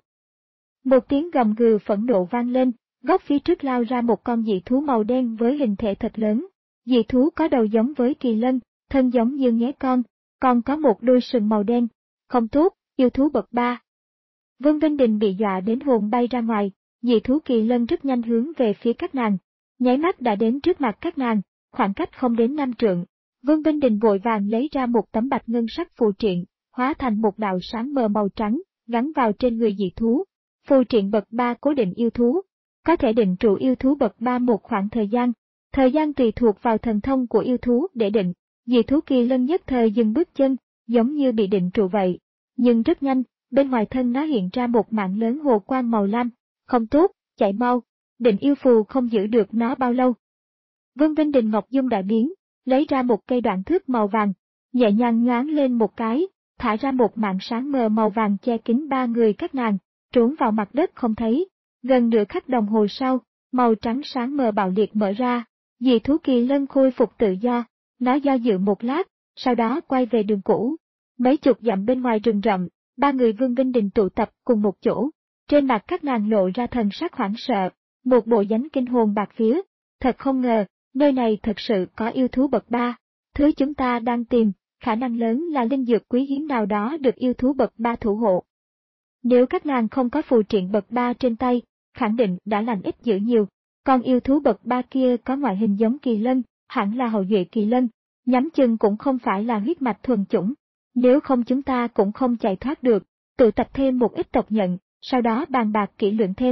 Một tiếng gầm gừ phẫn nộ vang lên, góc phía trước lao ra một con dị thú màu đen với hình thể thật lớn. Dị thú có đầu giống với kỳ lân, thân giống như nghé con, còn có một đôi sừng màu đen. Không tốt, yêu thú bậc ba. Vương Vinh Đình bị dọa đến hồn bay ra ngoài, dị thú kỳ lân rất nhanh hướng về phía các nàng. Nháy mắt đã đến trước mặt các nàng, khoảng cách không đến năm trượng. Vương Vinh Đình vội vàng lấy ra một tấm bạch ngân sắc phù triện, hóa thành một đạo sáng mờ màu trắng, gắn vào trên người dị thú. Phù triện bậc ba cố định yêu thú, có thể định trụ yêu thú bậc ba một khoảng thời gian. Thời gian tùy thuộc vào thần thông của yêu thú để định. Dị thú kỳ lân nhất thời dừng bước chân, giống như bị định trụ vậy. Nhưng rất nhanh, bên ngoài thân nó hiện ra một mạng lớn hồ quang màu lam. Không tốt, chạy mau, định yêu phù không giữ được nó bao lâu. Vương Vinh Đình Ngọc Dung đại biến, lấy ra một cây đoạn thước màu vàng, nhẹ nhàng nhoáng lên một cái, thả ra một màn sáng mờ màu vàng che kín ba người các nàng, trốn vào mặt đất không thấy. Gần nửa khắc đồng hồ sau, màu trắng sáng mờ bạo liệt mở ra, dị thú kỳ lân khôi phục tự do, nó do dự một lát, sau đó quay về đường cũ. Mấy chục dặm bên ngoài rừng rậm, ba người Vương Vinh Đình tụ tập cùng một chỗ, trên mặt các nàng lộ ra thần sắc hoảng sợ, một bộ dáng kinh hồn bạt vía. Thật không ngờ, nơi này thật sự có yêu thú bậc ba. Thứ chúng ta đang tìm, khả năng lớn là linh dược quý hiếm nào đó được yêu thú bậc ba thủ hộ. Nếu các nàng không có phù triện bậc ba trên tay, khẳng định đã lành ít dữ nhiều. Còn yêu thú bậc ba kia có ngoại hình giống kỳ lân, hẳn là hậu duệ kỳ lân, nhắm chừng cũng không phải là huyết mạch thuần chủng. Nếu không chúng ta cũng không chạy thoát được, tụ tập thêm một ít tộc nhận, sau đó bàn bạc kỹ lưỡng thêm.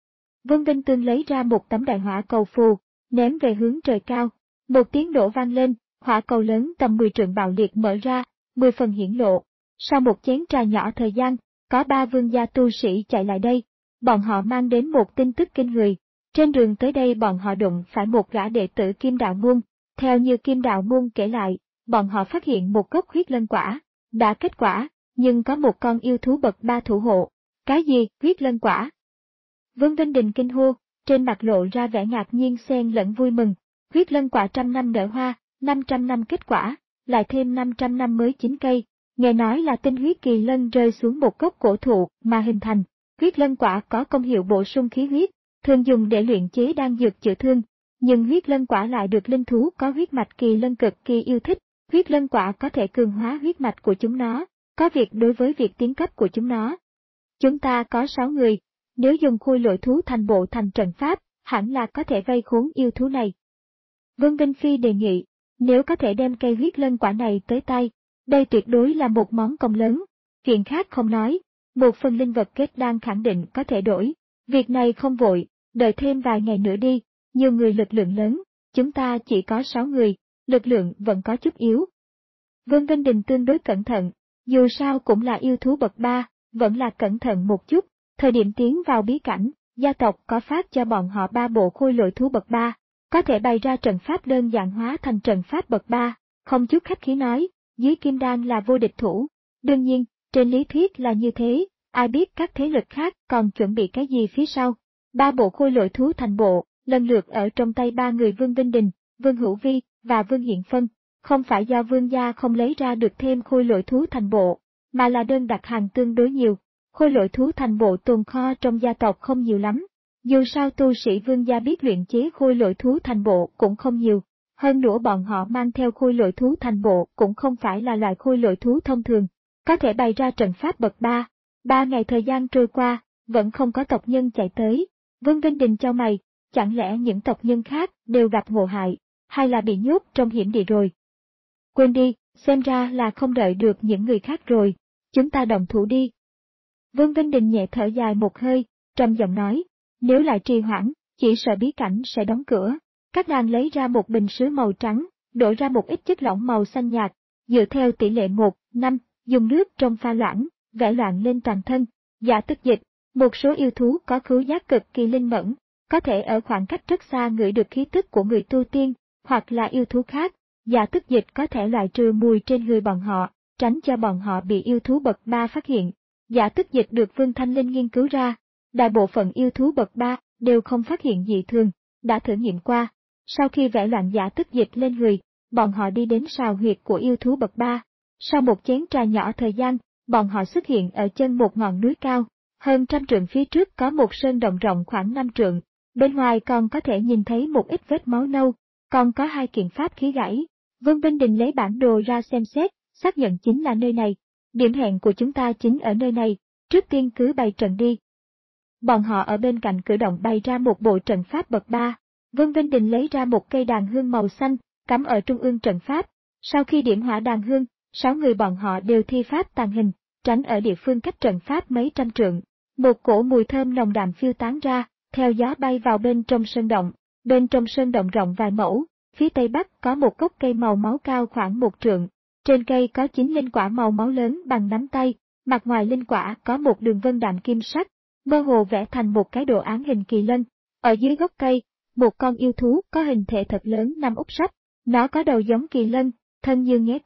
Vân Vinh Tương lấy ra một tấm đại hỏa cầu phù, ném về hướng trời cao. Một tiếng nổ vang lên, hỏa cầu lớn tầm mười trượng bạo liệt mở ra, mười phần hiển lộ. Sau một chén trà nhỏ thời gian, có ba vương gia tu sĩ chạy lại đây. Bọn họ mang đến một tin tức kinh người. Trên đường tới đây bọn họ đụng phải một gã đệ tử Kim Đạo Môn. Theo như Kim Đạo Môn kể lại, bọn họ phát hiện một gốc huyết lân quả, đã kết quả, nhưng có một con yêu thú bậc ba thủ hộ. Cái gì, huyết lân quả? Vương Vinh Đình kinh hô, trên mặt lộ ra vẻ ngạc nhiên xen lẫn vui mừng. Huyết lân quả trăm năm nở hoa, năm trăm năm kết quả, lại thêm năm trăm năm mới chín cây. Nghe nói là tinh huyết kỳ lân rơi xuống một gốc cổ thụ mà hình thành. Huyết lân quả có công hiệu bổ sung khí huyết, thường dùng để luyện chế đan dược chữa thương. Nhưng huyết lân quả lại được linh thú có huyết mạch kỳ lân cực kỳ yêu thích. Huyết lân quả có thể cường hóa huyết mạch của chúng nó, có việc đối với việc tiến cấp của chúng nó. Chúng ta có sáu người, nếu dùng khôi lỗi thú thành bộ thành trận pháp, hẳn là có thể vây khốn yêu thú này. Vương Vinh Phi đề nghị, nếu có thể đem cây huyết lân quả này tới tay, đây tuyệt đối là một món công lớn. Chuyện khác không nói, một phần linh vật kết đan khẳng định có thể đổi. Việc này không vội, đợi thêm vài ngày nữa đi, nhiều người lực lượng lớn, chúng ta chỉ có sáu người, lực lượng vẫn có chút yếu. Vương Vinh Đình tương đối cẩn thận, dù sao cũng là yêu thú bậc ba, vẫn là cẩn thận một chút. Thời điểm tiến vào bí cảnh, gia tộc có phát cho bọn họ ba bộ khôi lỗi thú bậc ba, có thể bày ra trận pháp đơn giản hóa thành trận pháp bậc ba, không chút khách khí nói, dưới kim đan là vô địch thủ. Đương nhiên, trên lý thuyết là như thế, ai biết các thế lực khác còn chuẩn bị cái gì phía sau. Ba bộ khôi lỗi thú thành bộ, lần lượt ở trong tay ba người Vương Vinh Đình, Vương Hữu Vi và Vương Hiện Phân, không phải do vương gia không lấy ra được thêm khôi lỗi thú thành bộ, mà là đơn đặt hàng tương đối nhiều. Khôi lỗi thú thành bộ tồn kho trong gia tộc không nhiều lắm, dù sao tu sĩ vương gia biết luyện chế khôi lỗi thú thành bộ cũng không nhiều, hơn nữa bọn họ mang theo khôi lỗi thú thành bộ cũng không phải là loại khôi lỗi thú thông thường, có thể bày ra trận pháp bậc ba. Ba ngày thời gian trôi qua, vẫn không có tộc nhân chạy tới. Vương Vinh Đình chau mày, chẳng lẽ những tộc nhân khác đều gặp ngộ hại, hay là bị nhốt trong hiểm địa rồi? Quên đi, xem ra là không đợi được những người khác rồi, chúng ta động thủ đi. Vương Vinh Đình nhẹ thở dài một hơi, trầm giọng nói, nếu lại trì hoãn, chỉ sợ bí cảnh sẽ đóng cửa. Các nàng lấy ra một bình sứ màu trắng, đổ ra một ít chất lỏng màu xanh nhạt, dựa theo tỷ lệ một, năm, dùng nước trong pha loãng, vẽ loạn lên toàn thân. Giả tức dịch, một số yêu thú có khứu giác cực kỳ linh mẫn, có thể ở khoảng cách rất xa ngửi được khí tức của người tu tiên, hoặc là yêu thú khác. Giả tức dịch có thể loại trừ mùi trên người bọn họ, tránh cho bọn họ bị yêu thú bậc ba phát hiện. Giả tức dịch được Vương Thanh Linh nghiên cứu ra, đại bộ phận yêu thú bậc ba đều không phát hiện dị thường, đã thử nghiệm qua. Sau khi vẽ loạn giả tức dịch lên người, bọn họ đi đến sào huyệt của yêu thú bậc ba. Sau một chén trà nhỏ thời gian, bọn họ xuất hiện ở chân một ngọn núi cao, hơn trăm trượng phía trước có một sơn động rộng khoảng năm trượng, bên ngoài còn có thể nhìn thấy một ít vết máu nâu, còn có hai kiện pháp khí gãy. Vương Vinh Đình lấy bản đồ ra xem xét, xác nhận chính là nơi này. Điểm hẹn của chúng ta chính ở nơi này, trước tiên cứ bày trận đi. Bọn họ ở bên cạnh cửa động bày ra một bộ trận pháp bậc ba. Vương Vinh Đình lấy ra một cây đàn hương màu xanh, cắm ở trung ương trận pháp. Sau khi điểm hỏa đàn hương, sáu người bọn họ đều thi pháp tàng hình, tránh ở địa phương cách trận pháp mấy trăm trượng. Một cổ mùi thơm nồng đậm phiêu tán ra, theo gió bay vào bên trong sơn động. Bên trong sơn động rộng vài mẫu, phía tây bắc có một gốc cây màu máu cao khoảng một trượng. Trên cây có chín linh quả màu máu lớn bằng nắm tay, mặt ngoài linh quả có một đường vân đạm kim sắc, mơ hồ vẽ thành một cái đồ án hình kỳ lân. Ở dưới gốc cây, một con yêu thú có hình thể thật lớn nằm úp sấp, nó có đầu giống kỳ lân, thân như nghé con,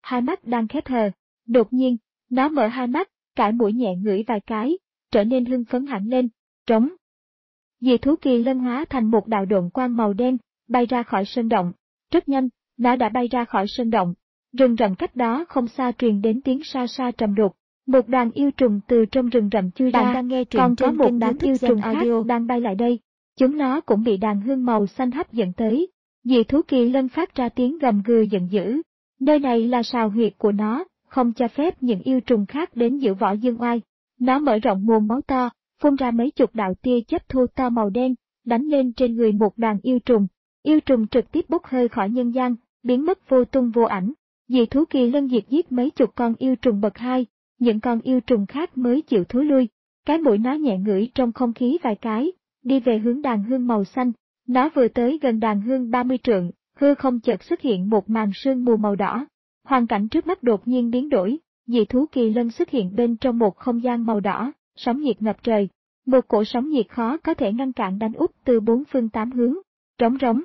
hai mắt đang khép hờ. Đột nhiên, nó mở hai mắt, cãi mũi nhẹ ngửi vài cái, trở nên hưng phấn hẳn lên, trống. Dị thú kỳ lân hóa thành một đạo độn quang màu đen, bay ra khỏi sơn động. Rất nhanh, nó đã bay ra khỏi sơn động. Rừng rậm cách đó không xa truyền đến tiếng sa sa trầm đục. Một đoàn yêu trùng từ trong rừng rậm chui ra, Bạn đang nghe truyện còn có trên một kênh đám YouTube yêu Gen trùng khác Audio. đang bay lại đây. Chúng nó cũng bị đàn hương màu xanh hấp dẫn tới. Dị thú kỳ lân phát ra tiếng gầm gừ giận dữ. Nơi này là sào huyệt của nó, không cho phép những yêu trùng khác đến giữ võ dương oai. Nó mở rộng mồm máu to, phun ra mấy chục đạo tia chớp thô to màu đen, đánh lên trên người một đoàn yêu trùng. Yêu trùng trực tiếp bốc hơi khỏi nhân gian, biến mất vô tung vô ảnh. Dị thú kỳ lân diệt giết mấy chục con yêu trùng bậc hai, những con yêu trùng khác mới chịu thối lui. Cái mũi nó nhẹ ngửi trong không khí vài cái, đi về hướng đàn hương màu xanh. Nó vừa tới gần đàn hương ba mươi trượng, hư không chợt xuất hiện một màn sương mù màu đỏ. Hoàn cảnh trước mắt đột nhiên biến đổi, dị thú kỳ lân xuất hiện bên trong một không gian màu đỏ, sóng nhiệt ngập trời. Một cổ sóng nhiệt khó có thể ngăn cản đánh úp từ bốn phương tám hướng. Trống rống.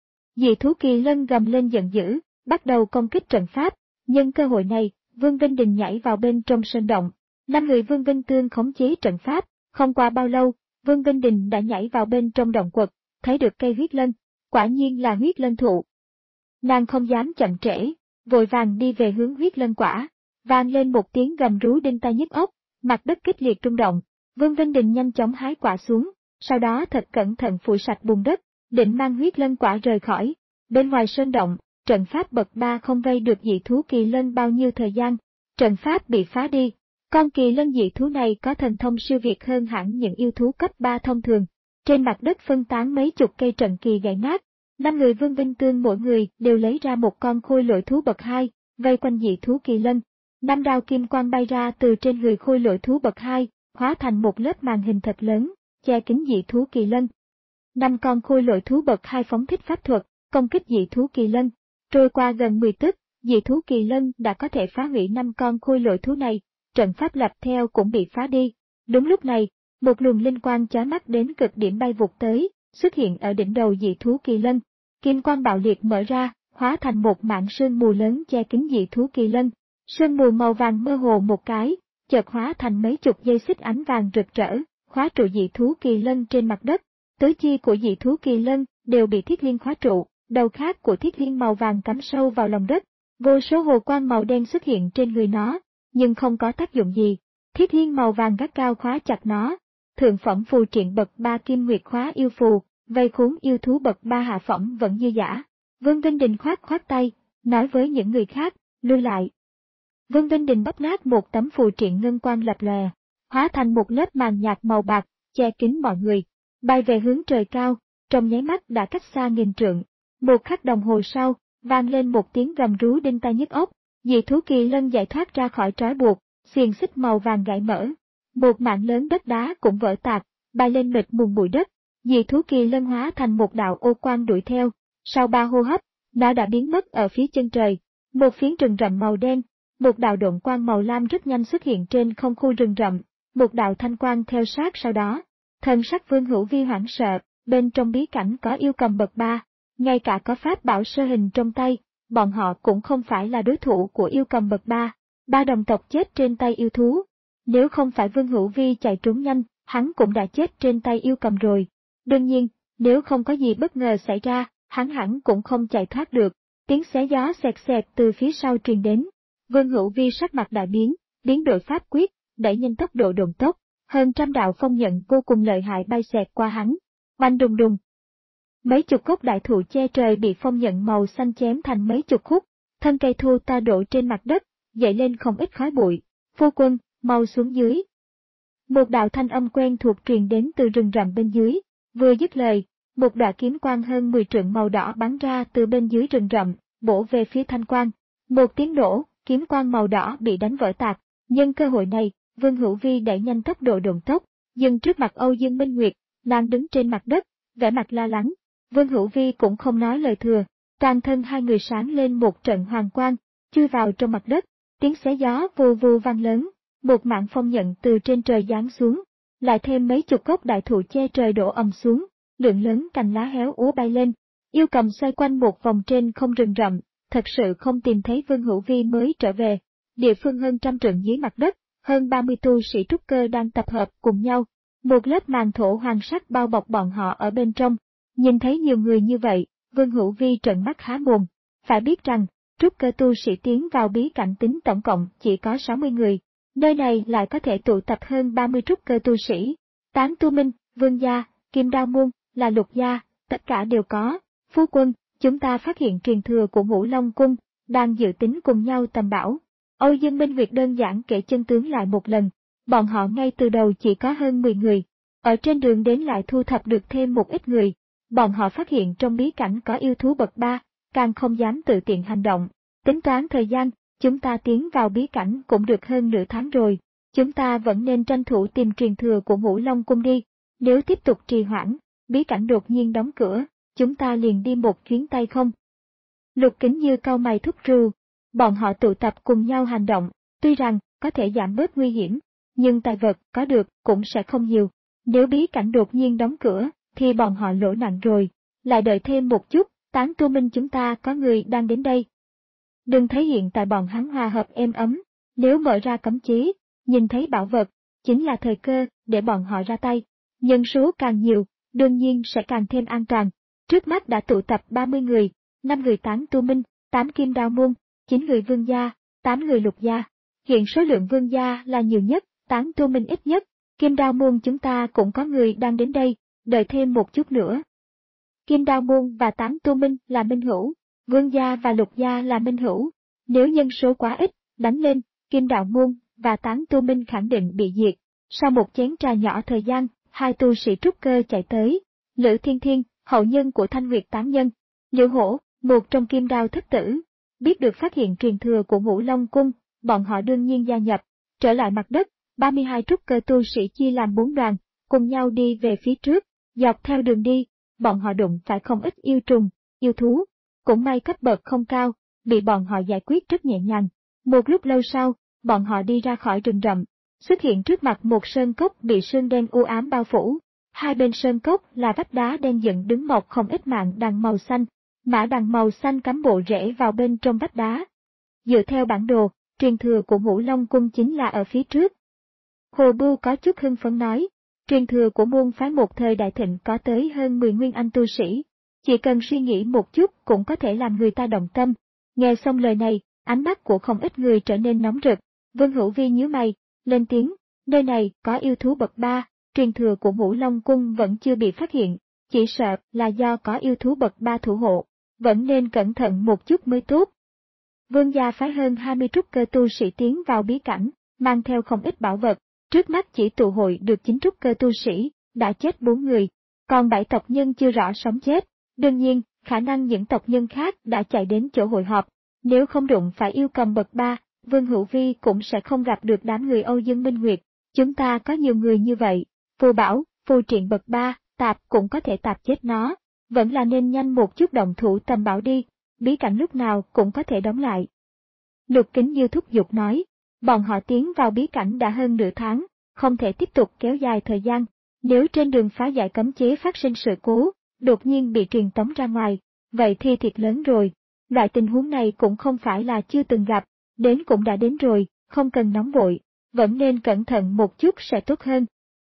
Dị thú kỳ lân gầm lên giận dữ, bắt đầu công kích trận pháp. Nhân cơ hội này, Vương Vinh Đình nhảy vào bên trong sơn động. Năm người Vương Vinh Tương khống chế trận pháp. Không qua bao lâu, Vương Vinh Đình đã nhảy vào bên trong động quật, thấy được cây huyết lân. Quả nhiên là huyết lân thụ. Nàng không dám chậm trễ, vội vàng đi về hướng huyết lân quả. Vang lên một tiếng gầm rú đinh tai nhức óc, mặt đất kịch liệt rung động. Vương Vinh Đình nhanh chóng hái quả xuống, sau đó thật cẩn thận phủi sạch bùn đất, định mang huyết lân quả rời khỏi. Bên ngoài sơn động, trận pháp bậc ba không vây được dị thú kỳ lân bao nhiêu thời gian, trận pháp bị phá đi. Con kỳ lân dị thú này có thần thông siêu việt hơn hẳn những yêu thú cấp ba thông thường. Trên mặt đất phân tán mấy chục cây trận kỳ gãy nát. Năm người Vương Vinh Tương mỗi người đều lấy ra một con khôi lỗi thú bậc hai, vây quanh dị thú kỳ lân. Năm đao kim quang bay ra từ trên người khôi lỗi thú bậc hai, hóa thành một lớp màn hình thật lớn, che kín dị thú kỳ lân. Năm con khôi lỗi thú bậc hai phóng thích pháp thuật, công kích dị thú kỳ lân. Trôi qua gần mười tức, dị thú kỳ lân đã có thể phá hủy năm con khôi lỗi thú này, trận pháp lập theo cũng bị phá đi. Đúng lúc này, một luồng linh quang chói mắt đến cực điểm bay vụt tới, xuất hiện ở đỉnh đầu dị thú kỳ lân. Kim quang bạo liệt mở ra, hóa thành một mảng sương mù lớn che kín dị thú kỳ lân. Sương mù màu vàng mơ hồ một cái, chợt hóa thành mấy chục dây xích ánh vàng rực rỡ, khóa trụ dị thú kỳ lân trên mặt đất. Tứ chi của dị thú kỳ lân đều bị thiết liên khóa trụ, đầu khác của thiết liên màu vàng cắm sâu vào lòng đất. Vô số hồ quang màu đen xuất hiện trên người nó, nhưng không có tác dụng gì. Thiết liên màu vàng gắt cao khóa chặt nó. Thượng phẩm phù triện bậc ba kim nguyệt khóa yêu phù, vây khốn yêu thú bậc ba hạ phẩm vẫn như giả. Vương Vinh Đình khoát khoát tay, nói với những người khác, lui lại. Vương Vinh Đình bóp nát một tấm phù triện ngân quang lập lòe, hóa thành một lớp màn nhạt màu bạc, che kín mọi người, bay về hướng trời cao, trong nháy mắt đã cách xa nghìn trượng. Một khắc đồng hồ sau, vang lên một tiếng gầm rú đinh tai nhức óc, dị thú kỳ lân giải thoát ra khỏi trói buộc, xiềng xích màu vàng gãy mở. Một mảng lớn đất đá cũng vỡ tạc, bay lên mịt mùng bụi đất. Dị thú kỳ lân hóa thành một đạo ô quang đuổi theo. Sau ba hô hấp, nó đã biến mất ở phía chân trời. Một phiến rừng rậm màu đen, một đạo độn quang màu lam rất nhanh xuất hiện trên không khu rừng rậm, một đạo thanh quang theo sát sau đó. Thần sắc Vương Hữu Vi hoảng sợ, bên trong bí cảnh có yêu cầm bậc ba, ngay cả có pháp bảo sơ hình trong tay, bọn họ cũng không phải là đối thủ của yêu cầm bậc ba. Ba đồng tộc chết trên tay yêu thú. Nếu không phải Vương Hữu Vi chạy trốn nhanh, hắn cũng đã chết trên tay yêu cầm rồi. Đương nhiên, nếu không có gì bất ngờ xảy ra, hắn hẳn cũng không chạy thoát được. Tiếng xé gió xẹt xẹt từ phía sau truyền đến. Vương Hữu Vi sắc mặt đại biến, biến đổi pháp quyết, đẩy nhanh tốc độ độn tốc, hơn trăm đạo phong nhận vô cùng lợi hại bay xẹt qua hắn. Oanh đùng đùng. Mấy chục gốc đại thụ che trời bị phong nhận màu xanh chém thành mấy chục khúc, thân cây thô ta đổ trên mặt đất, dậy lên không ít khói bụi. Phu quân, mau xuống dưới. Một đạo thanh âm quen thuộc truyền đến từ rừng rậm bên dưới, vừa dứt lời, một đạo kiếm quang hơn mười trượng màu đỏ bắn ra từ bên dưới rừng rậm, bổ về phía thanh quang. Một tiếng nổ, kiếm quang màu đỏ bị đánh vỡ tạc. Nhân cơ hội này, Vương Hữu Vi đẩy nhanh tốc độ độn tốc, dừng trước mặt Âu Dương Minh Nguyệt, nàng đứng trên mặt đất, vẻ mặt lo lắng. Vương Hữu Vi cũng không nói lời thừa, toàn thân hai người sáng lên một trận hoàng quang, chui vào trong mặt đất, tiếng xé gió vù vù vang lớn, một mảng phong nhận từ trên trời giáng xuống, lại thêm mấy chục gốc đại thụ che trời đổ ầm xuống, lượng lớn cành lá héo úa bay lên. Yêu cầm xoay quanh một vòng trên không rừng rậm, thật sự không tìm thấy Vương Hữu Vi mới trở về. Địa phương hơn trăm trượng dưới mặt đất, hơn ba mươi tu sĩ trúc cơ đang tập hợp cùng nhau. Một lớp màn thổ hoàng sắc bao bọc bọn họ ở bên trong. Nhìn thấy nhiều người như vậy, Vương Hữu Vi trợn mắt há mồm. Phải biết rằng, trúc cơ tu sĩ tiến vào bí cảnh tính tổng cộng chỉ có sáu mươi người. Nơi này lại có thể tụ tập hơn ba mươi trúc cơ tu sĩ. Tán tu minh, vương gia, kim đao môn, là lục gia, tất cả đều có. Phu quân, chúng ta phát hiện truyền thừa của Ngũ Long Cung, đang dự tính cùng nhau tầm bảo. Âu Dương Minh Nguyệt đơn giản kể chân tướng lại một lần. Bọn họ ngay từ đầu chỉ có hơn mười người. Ở trên đường đến lại thu thập được thêm một ít người. Bọn họ phát hiện trong bí cảnh có yêu thú bậc ba, càng không dám tự tiện hành động. Tính toán thời gian, chúng ta tiến vào bí cảnh cũng được hơn nửa tháng rồi. Chúng ta vẫn nên tranh thủ tìm truyền thừa của Ngũ Long Cung đi. Nếu tiếp tục trì hoãn, bí cảnh đột nhiên đóng cửa, chúng ta liền đi một chuyến tay không? Lục Kính Như cau mày thúc rù. Bọn họ tụ tập cùng nhau hành động, tuy rằng có thể giảm bớt nguy hiểm, nhưng tài vật có được cũng sẽ không nhiều. Nếu bí cảnh đột nhiên đóng cửa, thì bọn họ lỗ nặng rồi. Lại đợi thêm một chút, Tán tu minh chúng ta có người đang đến đây. Đừng thấy hiện tại bọn hắn hòa hợp êm ấm, nếu mở ra cấm chế, nhìn thấy bảo vật, chính là thời cơ để bọn họ ra tay. Nhân số càng nhiều, đương nhiên sẽ càng thêm an toàn. Trước mắt đã tụ tập ba mươi người, năm người Tán tu minh, tám kim đao môn, chín người vương gia, tám người lục gia. Hiện số lượng vương gia là nhiều nhất, Tán tu minh ít nhất, kim đao môn chúng ta cũng có người đang đến đây, đợi thêm một chút nữa. Kim đao môn và Tán tu minh là minh hữu, vương gia và lục gia là minh hữu. Nếu nhân số quá ít, đánh lên, kim đạo môn và Tán tu minh khẳng định bị diệt. Sau một chén trà nhỏ thời gian, hai tu sĩ trúc cơ chạy tới. Lữ Thiên Thiên, hậu nhân của Thanh Nguyệt Tán Nhân. Liễu Hổ, một trong kim đao thất tử. Biết được phát hiện truyền thừa của Ngũ Long Cung, bọn họ đương nhiên gia nhập. Trở lại mặt đất, ba mươi hai trúc cơ tu sĩ chia làm bốn đoàn, cùng nhau đi về phía trước. Dọc theo đường đi, bọn họ đụng phải không ít yêu trùng, yêu thú. Cũng may cấp bậc không cao, bị bọn họ giải quyết rất nhẹ nhàng. Một lúc lâu sau, bọn họ đi ra khỏi rừng rậm, xuất hiện trước mặt một sơn cốc bị sương đen u ám bao phủ. Hai bên sơn cốc là vách đá đen dựng đứng mọc không ít mảng đằng màu xanh, mã đằng màu xanh cắm bộ rễ vào bên trong vách đá. Dựa theo bản đồ, truyền thừa của Ngũ Long Cung chính là ở phía trước. Hồ Bưu có chút hưng phấn nói, truyền thừa của môn phái một thời đại thịnh có tới hơn mười nguyên anh tu sĩ. Chỉ cần suy nghĩ một chút cũng có thể làm người ta động tâm. Nghe xong lời này, ánh mắt của không ít người trở nên nóng rực. Vương Hữu Vi nhíu mày, lên tiếng, nơi này có yêu thú bậc ba, truyền thừa của Ngũ Long Cung vẫn chưa bị phát hiện, chỉ sợ là do có yêu thú bậc ba thủ hộ, vẫn nên cẩn thận một chút mới tốt. Vương gia phái hơn hai mươi trúc cơ tu sĩ tiến vào bí cảnh, mang theo không ít bảo vật, trước mắt chỉ tụ hội được chín trúc cơ tu sĩ, đã chết bốn người, còn bảy tộc nhân chưa rõ sống chết. Đương nhiên, khả năng những tộc nhân khác đã chạy đến chỗ hội họp. Nếu không đụng phải yêu cầm bậc ba, Vương Hữu Vi cũng sẽ không gặp được đám người Âu Dương Minh Nguyệt. Chúng ta có nhiều người như vậy, phù bảo, phù triện bậc ba, tạp cũng có thể tạp chết nó. Vẫn là nên nhanh một chút động thủ tầm bảo đi, bí cảnh lúc nào cũng có thể đóng lại. Lục Kính Như thúc giục nói, bọn họ tiến vào bí cảnh đã hơn nửa tháng, không thể tiếp tục kéo dài thời gian. Nếu trên đường phá giải cấm chế phát sinh sự cố, đột nhiên bị truyền tống ra ngoài, vậy thì thiệt lớn rồi. Loại tình huống này cũng không phải là chưa từng gặp, đến cũng đã đến rồi, không cần nóng vội, vẫn nên cẩn thận một chút sẽ tốt hơn.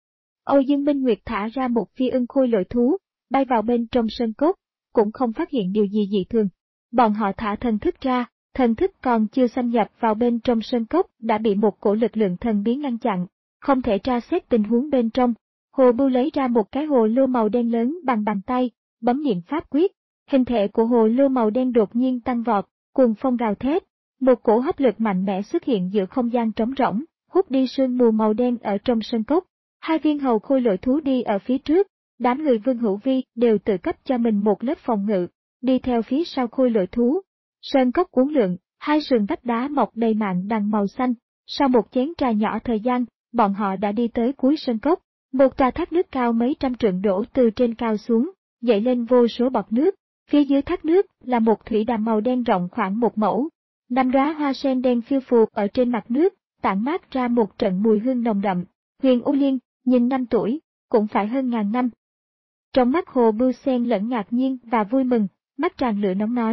Âu Dương Minh Nguyệt thả ra một phi ưng khôi lội thú, bay vào bên trong sơn cốt, cũng không phát hiện điều gì dị thường. Bọn họ thả thần thức ra, thần thức còn chưa xâm nhập vào bên trong sơn cốc đã bị một cổ lực lượng thần bí ngăn chặn, không thể tra xét tình huống bên trong. Hồ Bưu lấy ra một cái hồ lô màu đen lớn bằng bàn tay, bấm niệm pháp quyết, hình thể của hồ lô màu đen đột nhiên tăng vọt, cuồng phong gào thét, một cổ hấp lực mạnh mẽ xuất hiện giữa không gian trống rỗng, hút đi sương mù màu đen ở trong sơn cốc. Hai viên hầu khôi lội thú đi ở phía trước, đám người Vương Hữu Vi đều tự cấp cho mình một lớp phòng ngự, đi theo phía sau khôi lội thú. Sơn cốc uốn lượn, hai sườn vách đá mọc đầy mảng đằng màu xanh, sau một chén trà nhỏ thời gian, bọn họ đã đi tới cuối sơn cốc. Một tòa thác nước cao mấy trăm trượng đổ từ trên cao xuống, dậy lên vô số bọt nước. Phía dưới thác nước là một thủy đàm màu đen rộng khoảng một mẫu. Năm đóa hoa sen đen phiêu phù ở trên mặt nước, tản mát ra một trận mùi hương nồng đậm. Huyền U Liên, nhìn năm tuổi, cũng phải hơn ngàn năm. Trong mắt Hồ Bưu xen lẫn ngạc nhiên và vui mừng, mắt tràn lửa nóng nói,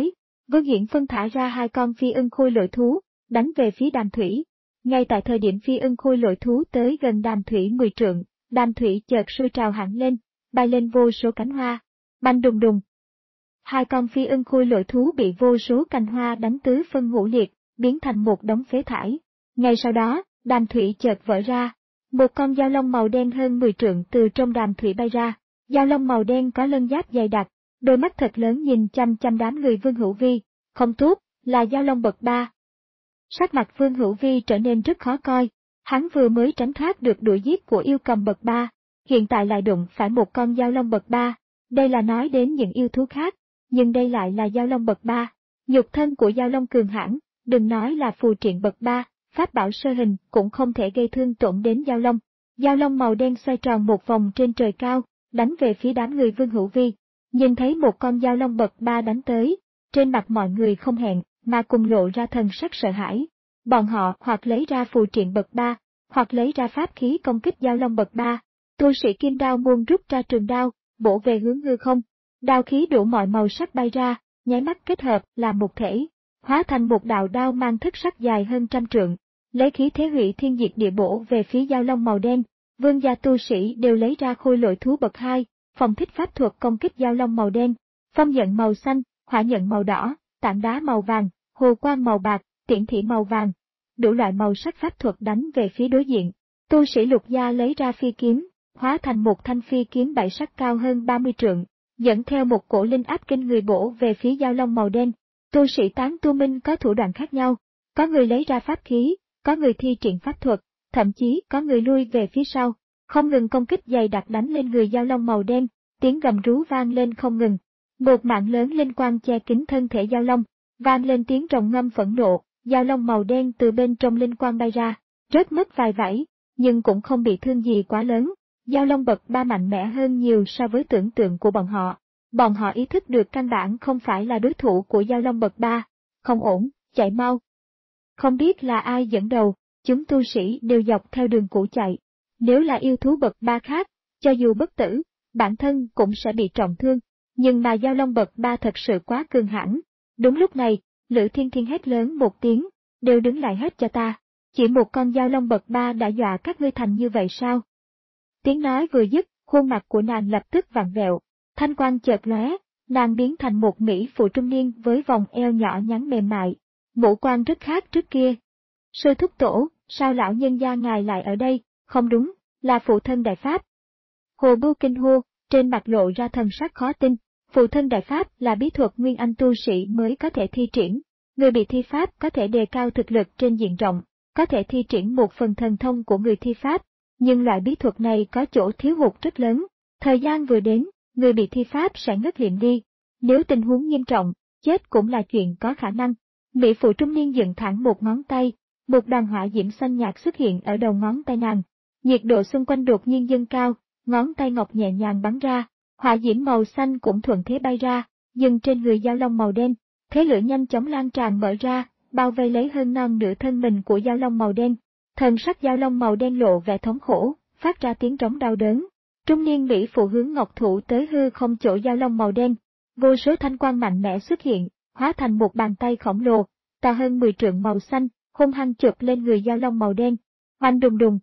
Vương Hiển phân thả ra hai con phi ưng khôi lội thú, đánh về phía Đàm Thủy. Ngay tại thời điểm phi ưng khôi lội thú tới gần Đàm Thủy mười trượng, Đàm Thủy chợt sôi trào hẳn lên, bay lên vô số cánh hoa. Bành đùng đùng. Hai con phi ưng khôi lội thú bị vô số cành hoa đánh tứ phân ngũ liệt, biến thành một đống phế thải. Ngay sau đó, Đàm Thủy chợt vỡ ra. Một con dao long màu đen hơn mười trượng từ trong Đàm Thủy bay ra. Dao long màu đen có lân giáp dày đặc, đôi mắt thật lớn nhìn chăm chăm đám người Vương Hữu Vi. Không tốt, là dao long bậc ba. Sắc mặt Vương Hữu Vi trở nên rất khó coi. Hắn vừa mới tránh thoát được đuổi giết của yêu cầm bậc ba, hiện tại lại đụng phải một con dao long bậc ba. Đây là nói đến những yêu thú khác, nhưng đây lại là dao long bậc ba. Nhục thân của dao long cường hãn, đừng nói là phù triện bậc ba, pháp bảo sơ hình cũng không thể gây thương tổn đến dao long. Dao long màu đen xoay tròn một vòng trên trời cao, đánh về phía đám người Vương Hữu Vi. Nhìn thấy một con dao long bậc ba đánh tới, trên mặt mọi người không hẹn mà cùng lộ ra thần sắc sợ hãi. Bọn họ hoặc lấy ra phù triện bậc ba, hoặc lấy ra pháp khí công kích dao long bậc ba. Tu sĩ kim đao muôn rút ra trường đao, bổ về hướng hư không. Đao khí đủ mọi màu sắc bay ra, nháy mắt kết hợp làm một thể, hóa thành một đạo đao mang thức sắc dài hơn trăm trượng, lấy khí thế hủy thiên diệt địa bổ về phía dao long màu đen. Vương gia tu sĩ đều lấy ra khôi lội thú bậc hai, phòng thích pháp thuật công kích dao long màu đen, phong nhận màu xanh, hỏa nhận màu đỏ, tảng đá màu vàng, hồ quang màu bạc, tiễn thị màu vàng, đủ loại màu sắc pháp thuật đánh về phía đối diện. Tu sĩ Lục gia lấy ra phi kiếm, hóa thành một thanh phi kiếm bảy sắc cao hơn ba mươi trượng, dẫn theo một cổ linh áp kinh người bổ về phía dao long màu đen. Tu sĩ Tán Tu Minh có thủ đoạn khác nhau, có người lấy ra pháp khí, có người thi triển pháp thuật, thậm chí có người lui về phía sau, không ngừng công kích dày đặc đánh lên người dao long màu đen, tiếng gầm rú vang lên không ngừng. Một mạng lớn linh quang che kín thân thể dao long, vang lên tiếng rồng ngâm phẫn nộ, dao long màu đen từ bên trong linh quang bay ra, rớt mất vài vảy, nhưng cũng không bị thương gì quá lớn. Dao long bậc ba mạnh mẽ hơn nhiều so với tưởng tượng của bọn họ. Bọn họ ý thức được căn bản không phải là đối thủ của dao long bậc ba. Không ổn, chạy mau. Không biết là ai dẫn đầu, chúng tu sĩ đều dọc theo đường cũ chạy. Nếu là yêu thú bậc ba khác, cho dù bất tử, bản thân cũng sẽ bị trọng thương. Nhưng mà dao long bậc ba thật sự quá cường hãn. Đúng lúc này, Lữ Thiên Thiên hét lớn một tiếng, đều đứng lại hết cho ta. Chỉ một con dao long bậc ba đã dọa các ngươi thành như vậy sao? Tiếng nói vừa dứt, khuôn mặt của nàng lập tức vặn vẹo, thanh quang chợt lóe, nàng biến thành một mỹ phụ trung niên với vòng eo nhỏ nhắn mềm mại, ngũ quan rất khác trước kia. Sư thúc tổ, sao lão nhân gia ngài lại ở đây? Không đúng, là phụ thân đại pháp. Hồ Bưu kinh hô, trên mặt lộ ra thần sắc khó tin. Phụ thân đại pháp là bí thuật nguyên anh tu sĩ mới có thể thi triển. Người bị thi pháp có thể đề cao thực lực trên diện rộng, có thể thi triển một phần thần thông của người thi pháp. Nhưng loại bí thuật này có chỗ thiếu hụt rất lớn. Thời gian vừa đến, người bị thi pháp sẽ ngất liệm đi. Nếu tình huống nghiêm trọng, chết cũng là chuyện có khả năng. Mỹ phụ trung niên dựng thẳng một ngón tay, một đoàn hỏa diễm xanh nhạt xuất hiện ở đầu ngón tay nàng. Nhiệt độ xung quanh đột nhiên dâng cao, ngón tay ngọc nhẹ nhàng bắn ra, hỏa diễm màu xanh cũng thuận thế bay ra, dừng trên người dao long màu đen. Thế lửa nhanh chóng lan tràn mở ra, bao vây lấy hơn non nửa thân mình của dao long màu đen. Thần sắc dao long màu đen lộ vẻ thống khổ, phát ra tiếng trống đau đớn. Trung niên mỹ phụ hướng ngọc thủ tới hư không chỗ dao long màu đen. Vô số thanh quang mạnh mẽ xuất hiện, hóa thành một bàn tay khổng lồ, to hơn mười trượng màu xanh, hung hăng chụp lên người dao long màu đen. Oanh đùng đùng.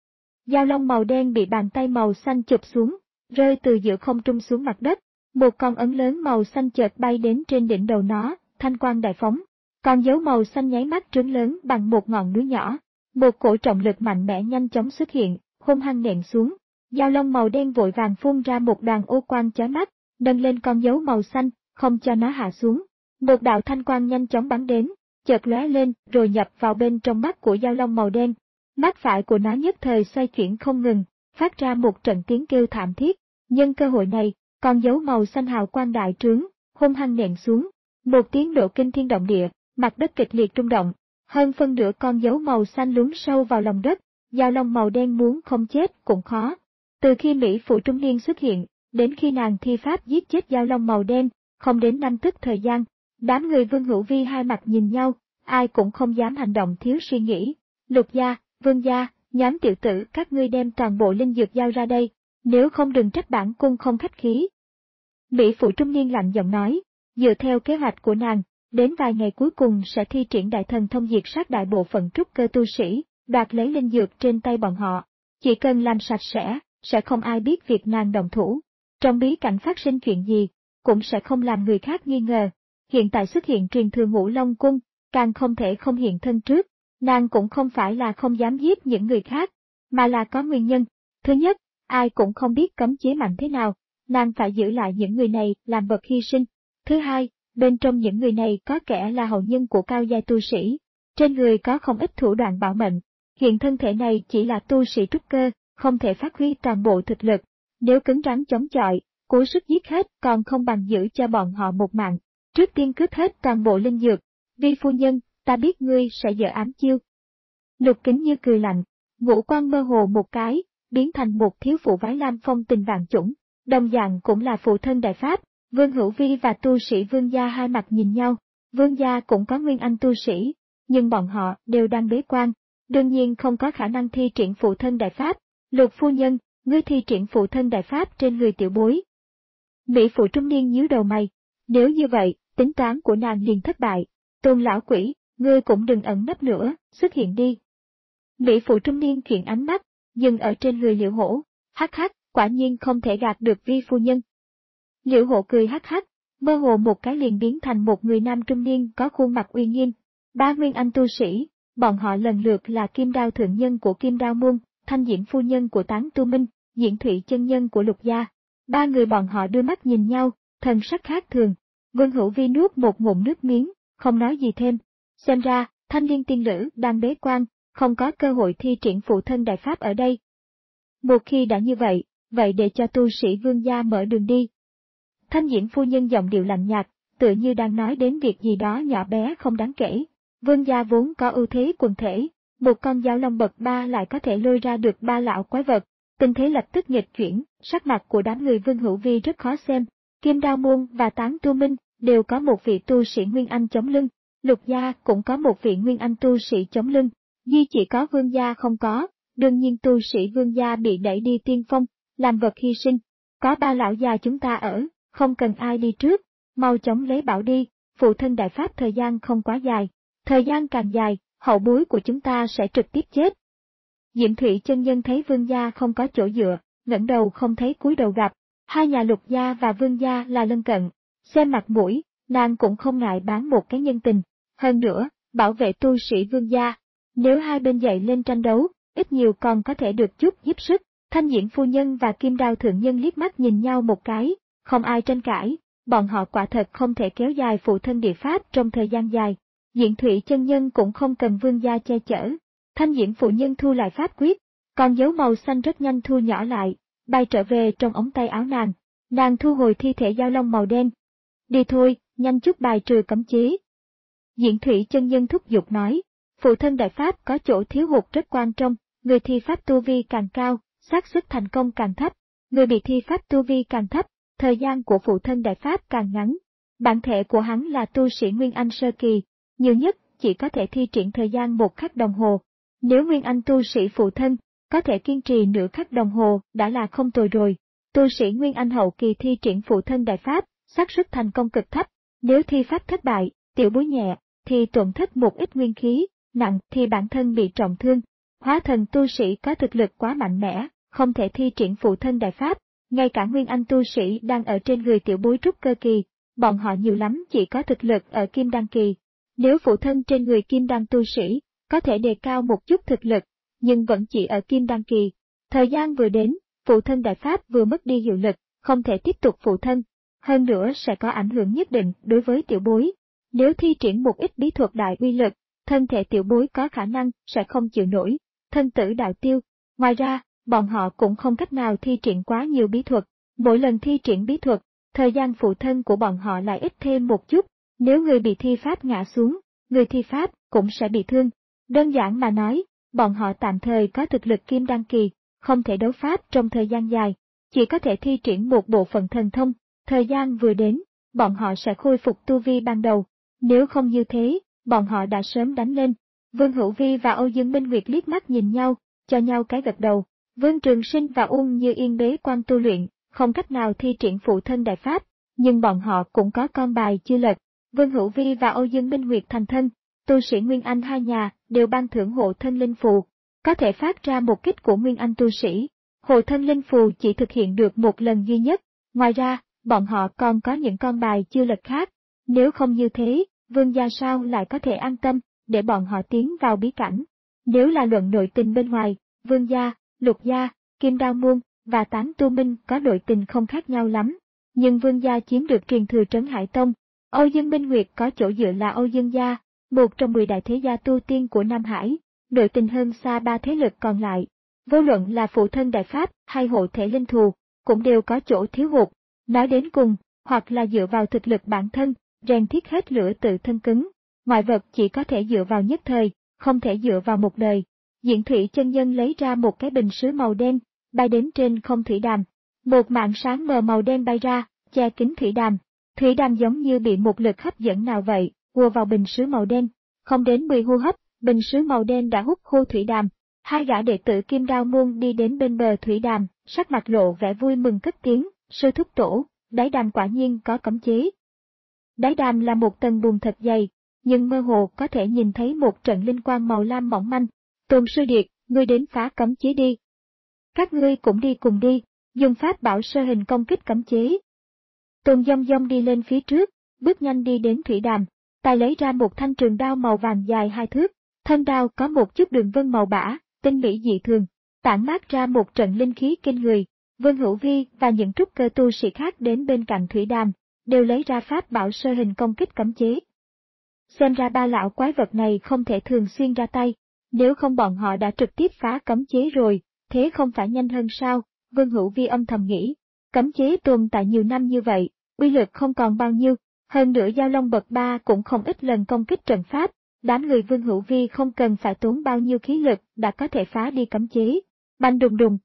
Dao long màu đen bị bàn tay màu xanh chụp xuống, rơi từ giữa không trung xuống mặt đất. Một con ấn lớn màu xanh chợt bay đến trên đỉnh đầu nó, thanh quang đại phóng. Con dấu màu xanh nháy mắt trướng lớn bằng một ngọn núi nhỏ. Một cổ trọng lực mạnh mẽ nhanh chóng xuất hiện, hung hăng nện xuống. Dao long màu đen vội vàng phun ra một đoàn ô quang chói mắt, nâng lên con dấu màu xanh, không cho nó hạ xuống. Một đạo thanh quang nhanh chóng bắn đến, chợt lóe lên rồi nhập vào bên trong mắt của dao long màu đen. Mắt phải của nó nhất thời xoay chuyển không ngừng, phát ra một trận tiếng kêu thảm thiết. Nhân cơ hội này, con dấu màu xanh hào quang đại trướng, hung hăng nện xuống. Một tiếng nổ kinh thiên động địa, mặt đất kịch liệt rung động. Hơn phân nửa con dấu màu xanh lún sâu vào lòng đất, dao long màu đen muốn không chết cũng khó. Từ khi mỹ phụ trung niên xuất hiện, đến khi nàng thi pháp giết chết dao long màu đen, không đến năm tức thời gian. Đám người Vương Hữu Vi hai mặt nhìn nhau, ai cũng không dám hành động thiếu suy nghĩ. Lục gia, Vương gia, nhóm tiểu tử các ngươi đem toàn bộ linh dược giao ra đây, nếu không đừng trách bản cung không khách khí. Mỹ phụ trung niên lạnh giọng nói, dựa theo kế hoạch của nàng, đến vài ngày cuối cùng sẽ thi triển đại thần thông diệt sát đại bộ phận trúc cơ tu sĩ, đoạt lấy linh dược trên tay bọn họ. Chỉ cần làm sạch sẽ, sẽ không ai biết việc nàng động thủ. Trong bí cảnh phát sinh chuyện gì, cũng sẽ không làm người khác nghi ngờ. Hiện tại xuất hiện truyền thừa Ngũ Long Cung, càng không thể không hiện thân trước. Nàng cũng không phải là không dám giết những người khác, mà là có nguyên nhân. Thứ nhất, ai cũng không biết cấm chế mạnh thế nào, nàng phải giữ lại những người này làm vật hy sinh. Thứ hai, bên trong những người này có kẻ là hậu nhân của cao giai tu sĩ, trên người có không ít thủ đoạn bảo mệnh. Hiện thân thể này chỉ là tu sĩ trúc cơ, không thể phát huy toàn bộ thực lực. Nếu cứng rắn chống chọi, cố sức giết hết còn không bằng giữ cho bọn họ một mạng. Trước tiên cướp hết toàn bộ linh dược. Vi phu nhân, ta biết ngươi sẽ dở ám chiêu. Lục Kính Như cười lạnh, ngũ quan mơ hồ một cái, biến thành một thiếu phụ váy lam phong tình vạn chủng, đồng dạng cũng là phụ thân đại pháp. Vương Hữu Vi và tu sĩ Vương gia hai mặt nhìn nhau, Vương gia cũng có nguyên anh tu sĩ, nhưng bọn họ đều đang bế quan, đương nhiên không có khả năng thi triển phụ thân đại pháp. Lục phu nhân, ngươi thi triển phụ thân đại pháp trên người tiểu bối. Mỹ phụ trung niên nhíu đầu mày, nếu như vậy, tính toán của nàng liền thất bại. Tôn lão quỷ, ngươi cũng đừng ẩn nấp nữa, xuất hiện đi. Mỹ phụ trung niên chuyển ánh mắt, dừng ở trên người Liễu Hổ, hắc hắc, quả nhiên không thể gạt được vi phu nhân. Liễu Hổ cười hắc hắc, mơ hồ một cái liền biến thành một người nam trung niên có khuôn mặt uy nghiêm. Ba nguyên anh tu sĩ, bọn họ lần lượt là Kim Đao thượng nhân của Kim Đao môn, Thanh Diễm phu nhân của Tán Tu Minh, Diễn Thụy chân nhân của Lục gia. Ba người bọn họ đưa mắt nhìn nhau, thần sắc khác thường. Vương Hữu Vi nuốt một ngụm nước miếng, không nói gì thêm. Xem ra, Thanh Liên tiên nữ đang bế quan, không có cơ hội thi triển phụ thân đại pháp ở đây. Một khi đã như vậy, vậy để cho tu sĩ Vương gia mở đường đi. Thanh Diễm phu nhân giọng điệu lạnh nhạt, tựa như đang nói đến việc gì đó nhỏ bé không đáng kể. Vương gia vốn có ưu thế quần thể, một con dao long bậc ba lại có thể lôi ra được ba lão quái vật. Tình thế lập tức nghịch chuyển, sắc mặt của đám người Vương Hữu Vi rất khó xem. Kim Đao môn và Tán Tu Minh đều có một vị tu sĩ Nguyên Anh chống lưng, Lục gia cũng có một vị Nguyên Anh tu sĩ chống lưng, duy chỉ có Vương gia không có. Đương nhiên tu sĩ Vương gia bị đẩy đi tiên phong, làm vật hy sinh. Có ba lão già chúng ta ở, không cần ai đi trước, mau chóng lấy bảo đi, phụ thân đại pháp thời gian không quá dài. Thời gian càng dài, hậu bối của chúng ta sẽ trực tiếp chết. Diễm Thụy chân nhân thấy Vương gia không có chỗ dựa, ngẩng đầu không thấy cúi đầu gặp. Hai nhà Lục gia và Vương gia là lân cận, xem mặt mũi, nàng cũng không ngại bán một cái nhân tình. Hơn nữa, bảo vệ tu sĩ Vương gia. Nếu hai bên dậy lên tranh đấu, ít nhiều còn có thể được chút giúp sức. Thanh Diễm phu nhân và Kim Đao thượng nhân liếc mắt nhìn nhau một cái, không ai tranh cãi, bọn họ quả thật không thể kéo dài phụ thân địa pháp trong thời gian dài. Diễn Thụy chân nhân cũng không cần Vương gia che chở. Thanh Diễm phụ nhân thu lại pháp quyết, còn dấu màu xanh rất nhanh thu nhỏ lại, bay trở về trong ống tay áo nàng. Nàng thu hồi thi thể dao long màu đen. Đi thôi, nhanh chút bài trừ cấm chế. Diễn Thụy chân nhân thúc giục nói, phụ thân đại pháp có chỗ thiếu hụt rất quan trọng, người thi pháp tu vi càng cao, xác suất thành công càng thấp, người bị thi pháp tu vi càng thấp, thời gian của phụ thân đại pháp càng ngắn. Bản thể của hắn là tu sĩ Nguyên Anh sơ kỳ, nhiều nhất chỉ có thể thi triển thời gian một khắc đồng hồ. Nếu Nguyên Anh tu sĩ phụ thân có thể kiên trì nửa khắc đồng hồ đã là không tồi rồi. Tu sĩ Nguyên Anh hậu kỳ thi triển phụ thân đại pháp, xác suất thành công cực thấp. Nếu thi pháp thất bại, tiểu bối nhẹ thì tổn thất một ít nguyên khí, nặng thì bản thân bị trọng thương. Hóa thần tu sĩ có thực lực quá mạnh mẽ, không thể thi triển phụ thân đại pháp. Ngay cả Nguyên Anh tu sĩ đang ở trên người tiểu bối trúc cơ kỳ, bọn họ nhiều lắm chỉ có thực lực ở kim đan kỳ. Nếu phụ thân trên người kim đan tu sĩ có thể đề cao một chút thực lực, nhưng vẫn chỉ ở kim đan kỳ. Thời gian vừa đến, phụ thân đại pháp vừa mất đi hiệu lực, không thể tiếp tục phụ thân. Hơn nữa sẽ có ảnh hưởng nhất định đối với tiểu bối. Nếu thi triển một ít bí thuật đại uy lực, thân thể tiểu bối có khả năng sẽ không chịu nổi, thân tử đạo tiêu. Ngoài ra, bọn họ cũng không cách nào thi triển quá nhiều bí thuật. Mỗi lần thi triển bí thuật, thời gian phụ thân của bọn họ lại ít thêm một chút. Nếu người bị thi pháp ngã xuống, người thi pháp cũng sẽ bị thương. Đơn giản mà nói, bọn họ tạm thời có thực lực kim đan kỳ, không thể đấu pháp trong thời gian dài, chỉ có thể thi triển một bộ phận thần thông. Thời gian vừa đến, bọn họ sẽ khôi phục tu vi ban đầu. Nếu không như thế, bọn họ đã sớm đánh lên. Vương Hữu Vi và Âu Dương Minh Nguyệt liếc mắt nhìn nhau, cho nhau cái gật đầu. Vương Trường Sinh và Ung Như Yên bế quan tu luyện, không cách nào thi triển phụ thân đại pháp, nhưng bọn họ cũng có con bài chưa lật. Vương Hữu Vi và Âu Dương Minh Nguyệt thành thân, tu sĩ Nguyên Anh hai nhà đều ban thưởng hộ thân linh phù, có thể phát ra một kích của Nguyên Anh tu sĩ. Hộ thân linh phù chỉ thực hiện được một lần duy nhất, ngoài ra, bọn họ còn có những con bài chưa lật khác. Nếu không như thế, Vương gia sao lại có thể an tâm để bọn họ tiến vào bí cảnh. Nếu là luận nội tình bên ngoài, Vương gia, Lục gia, Kim Đao Môn và Tán Tu Minh có nội tình không khác nhau lắm. Nhưng Vương gia chiếm được truyền thừa Trấn Hải Tông. Âu Dương Minh Nguyệt có chỗ dựa là Âu Dương gia, một trong mười đại thế gia tu tiên của Nam Hải, nội tình hơn xa ba thế lực còn lại. Vô luận là phụ thân đại pháp hay hộ thể linh thù, cũng đều có chỗ thiếu hụt. Nói đến cùng, hoặc là dựa vào thực lực bản thân, rèn thiết hết lửa tự thân cứng. Ngoại vật chỉ có thể dựa vào nhất thời, không thể dựa vào một đời. Diễn Thủy chân nhân lấy ra một cái bình sứ màu đen, bay đến trên không thủy đàm. Một mảng sáng mờ màu đen bay ra, che kín thủy đàm. Thủy đàm giống như bị một lực hấp dẫn nào vậy, ùa vào bình sứ màu đen. Không đến mười hô hấp, bình sứ màu đen đã hút khô thủy đàm. Hai gã đệ tử Kim Đao Môn đi đến bên bờ thủy đàm, sắc mặt lộ vẻ vui mừng cất tiếng, sư thúc tổ, đáy đàm quả nhiên có cấm chế. Đáy đàm là một tầng bùn thật dày, nhưng mơ hồ có thể nhìn thấy một trận linh quang màu lam mỏng manh. Tôn Sư Điệt, ngươi đến phá cấm chế đi. Các ngươi cũng đi cùng đi, dùng pháp bảo sơ hình công kích cấm chế. Tôn Dông Dông đi lên phía trước, bước nhanh đi đến thủy đàm, tay lấy ra một thanh trường đao màu vàng dài hai thước, thân đao có một chút đường vân màu bã, tinh mỹ dị thường, tản mát ra một trận linh khí kinh người. Vương Hữu Vi và những trúc cơ tu sĩ khác đến bên cạnh thủy đàm, đều lấy ra pháp bảo sơ hình công kích cấm chế. Xem ra ba lão quái vật này không thể thường xuyên ra tay, nếu không bọn họ đã trực tiếp phá cấm chế rồi, thế không phải nhanh hơn sao? Vương Hữu Vi âm thầm nghĩ, cấm chế tồn tại nhiều năm như vậy, uy lực không còn bao nhiêu, hơn nữa Giao Long bậc ba cũng không ít lần công kích trận pháp, đám người Vương Hữu Vi không cần phải tốn bao nhiêu khí lực đã có thể phá đi cấm chế. Bành đùng đùng.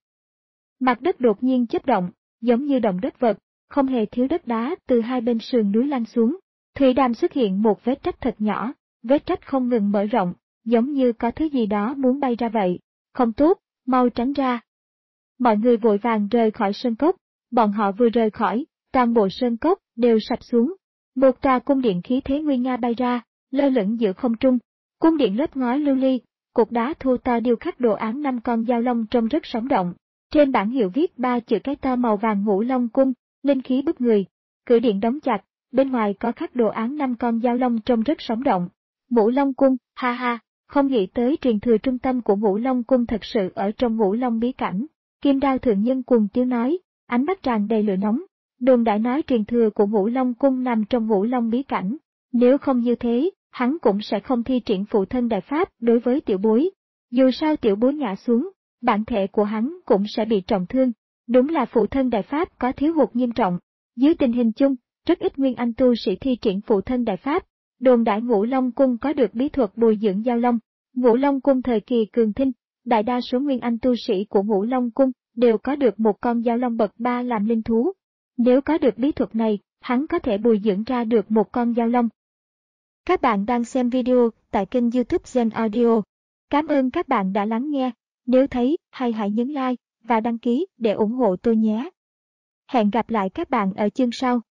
Mặt đất đột nhiên chớp động, giống như động đất vật, không hề thiếu đất đá từ hai bên sườn núi lăn xuống. Thủy đàm xuất hiện một vết rách thật nhỏ, vết rách không ngừng mở rộng, giống như có thứ gì đó muốn bay ra vậy. Không tốt, mau tránh ra. Mọi người vội vàng rời khỏi sơn cốc, bọn họ vừa rời khỏi, toàn bộ sơn cốc đều sập xuống. Một tòa cung điện khí thế nguy nga bay ra, lơ lửng giữa không trung. Cung điện lớp ngói lưu ly, cột đá thô to điêu khắc đồ án năm con dao long trông rất sống động. Trên bảng hiệu viết ba chữ cái to màu vàng Ngũ Long Cung, linh khí bức người. Cửa điện đóng chặt, bên ngoài có khắc đồ án năm con dao long trông rất sống động. Ngũ Long Cung, ha ha, không nghĩ tới truyền thừa trung tâm của Ngũ Long Cung thật sự ở trong Ngũ Long bí cảnh. Kim Đao thượng nhân cuồng tiếu nói, ánh mắt tràn đầy lửa nóng. Đồn đại nói truyền thừa của Ngũ Long Cung nằm trong Ngũ Long bí cảnh. Nếu không như thế, hắn cũng sẽ không thi triển phụ thân đại pháp đối với tiểu bối. Dù sao tiểu bối ngã xuống, bản thể của hắn cũng sẽ bị trọng thương. Đúng là phụ thân đại pháp có thiếu hụt nghiêm trọng. Dưới tình hình chung, rất ít nguyên anh tu sĩ thi triển phụ thân đại pháp. Đồn đại Ngũ Long Cung có được bí thuật bồi dưỡng giao long. Ngũ Long Cung thời kỳ cường thịnh, đại đa số nguyên anh tu sĩ của Ngũ Long Cung đều có được một con giao long bậc ba làm linh thú. Nếu có được bí thuật này, hắn có thể bồi dưỡng ra được một con giao long. Các bạn đang xem video tại kênh YouTube Gen Audio. Cảm ơn các bạn đã lắng nghe. Nếu thấy hay hãy nhấn like và đăng ký để ủng hộ tôi nhé. Hẹn gặp lại các bạn ở chương sau.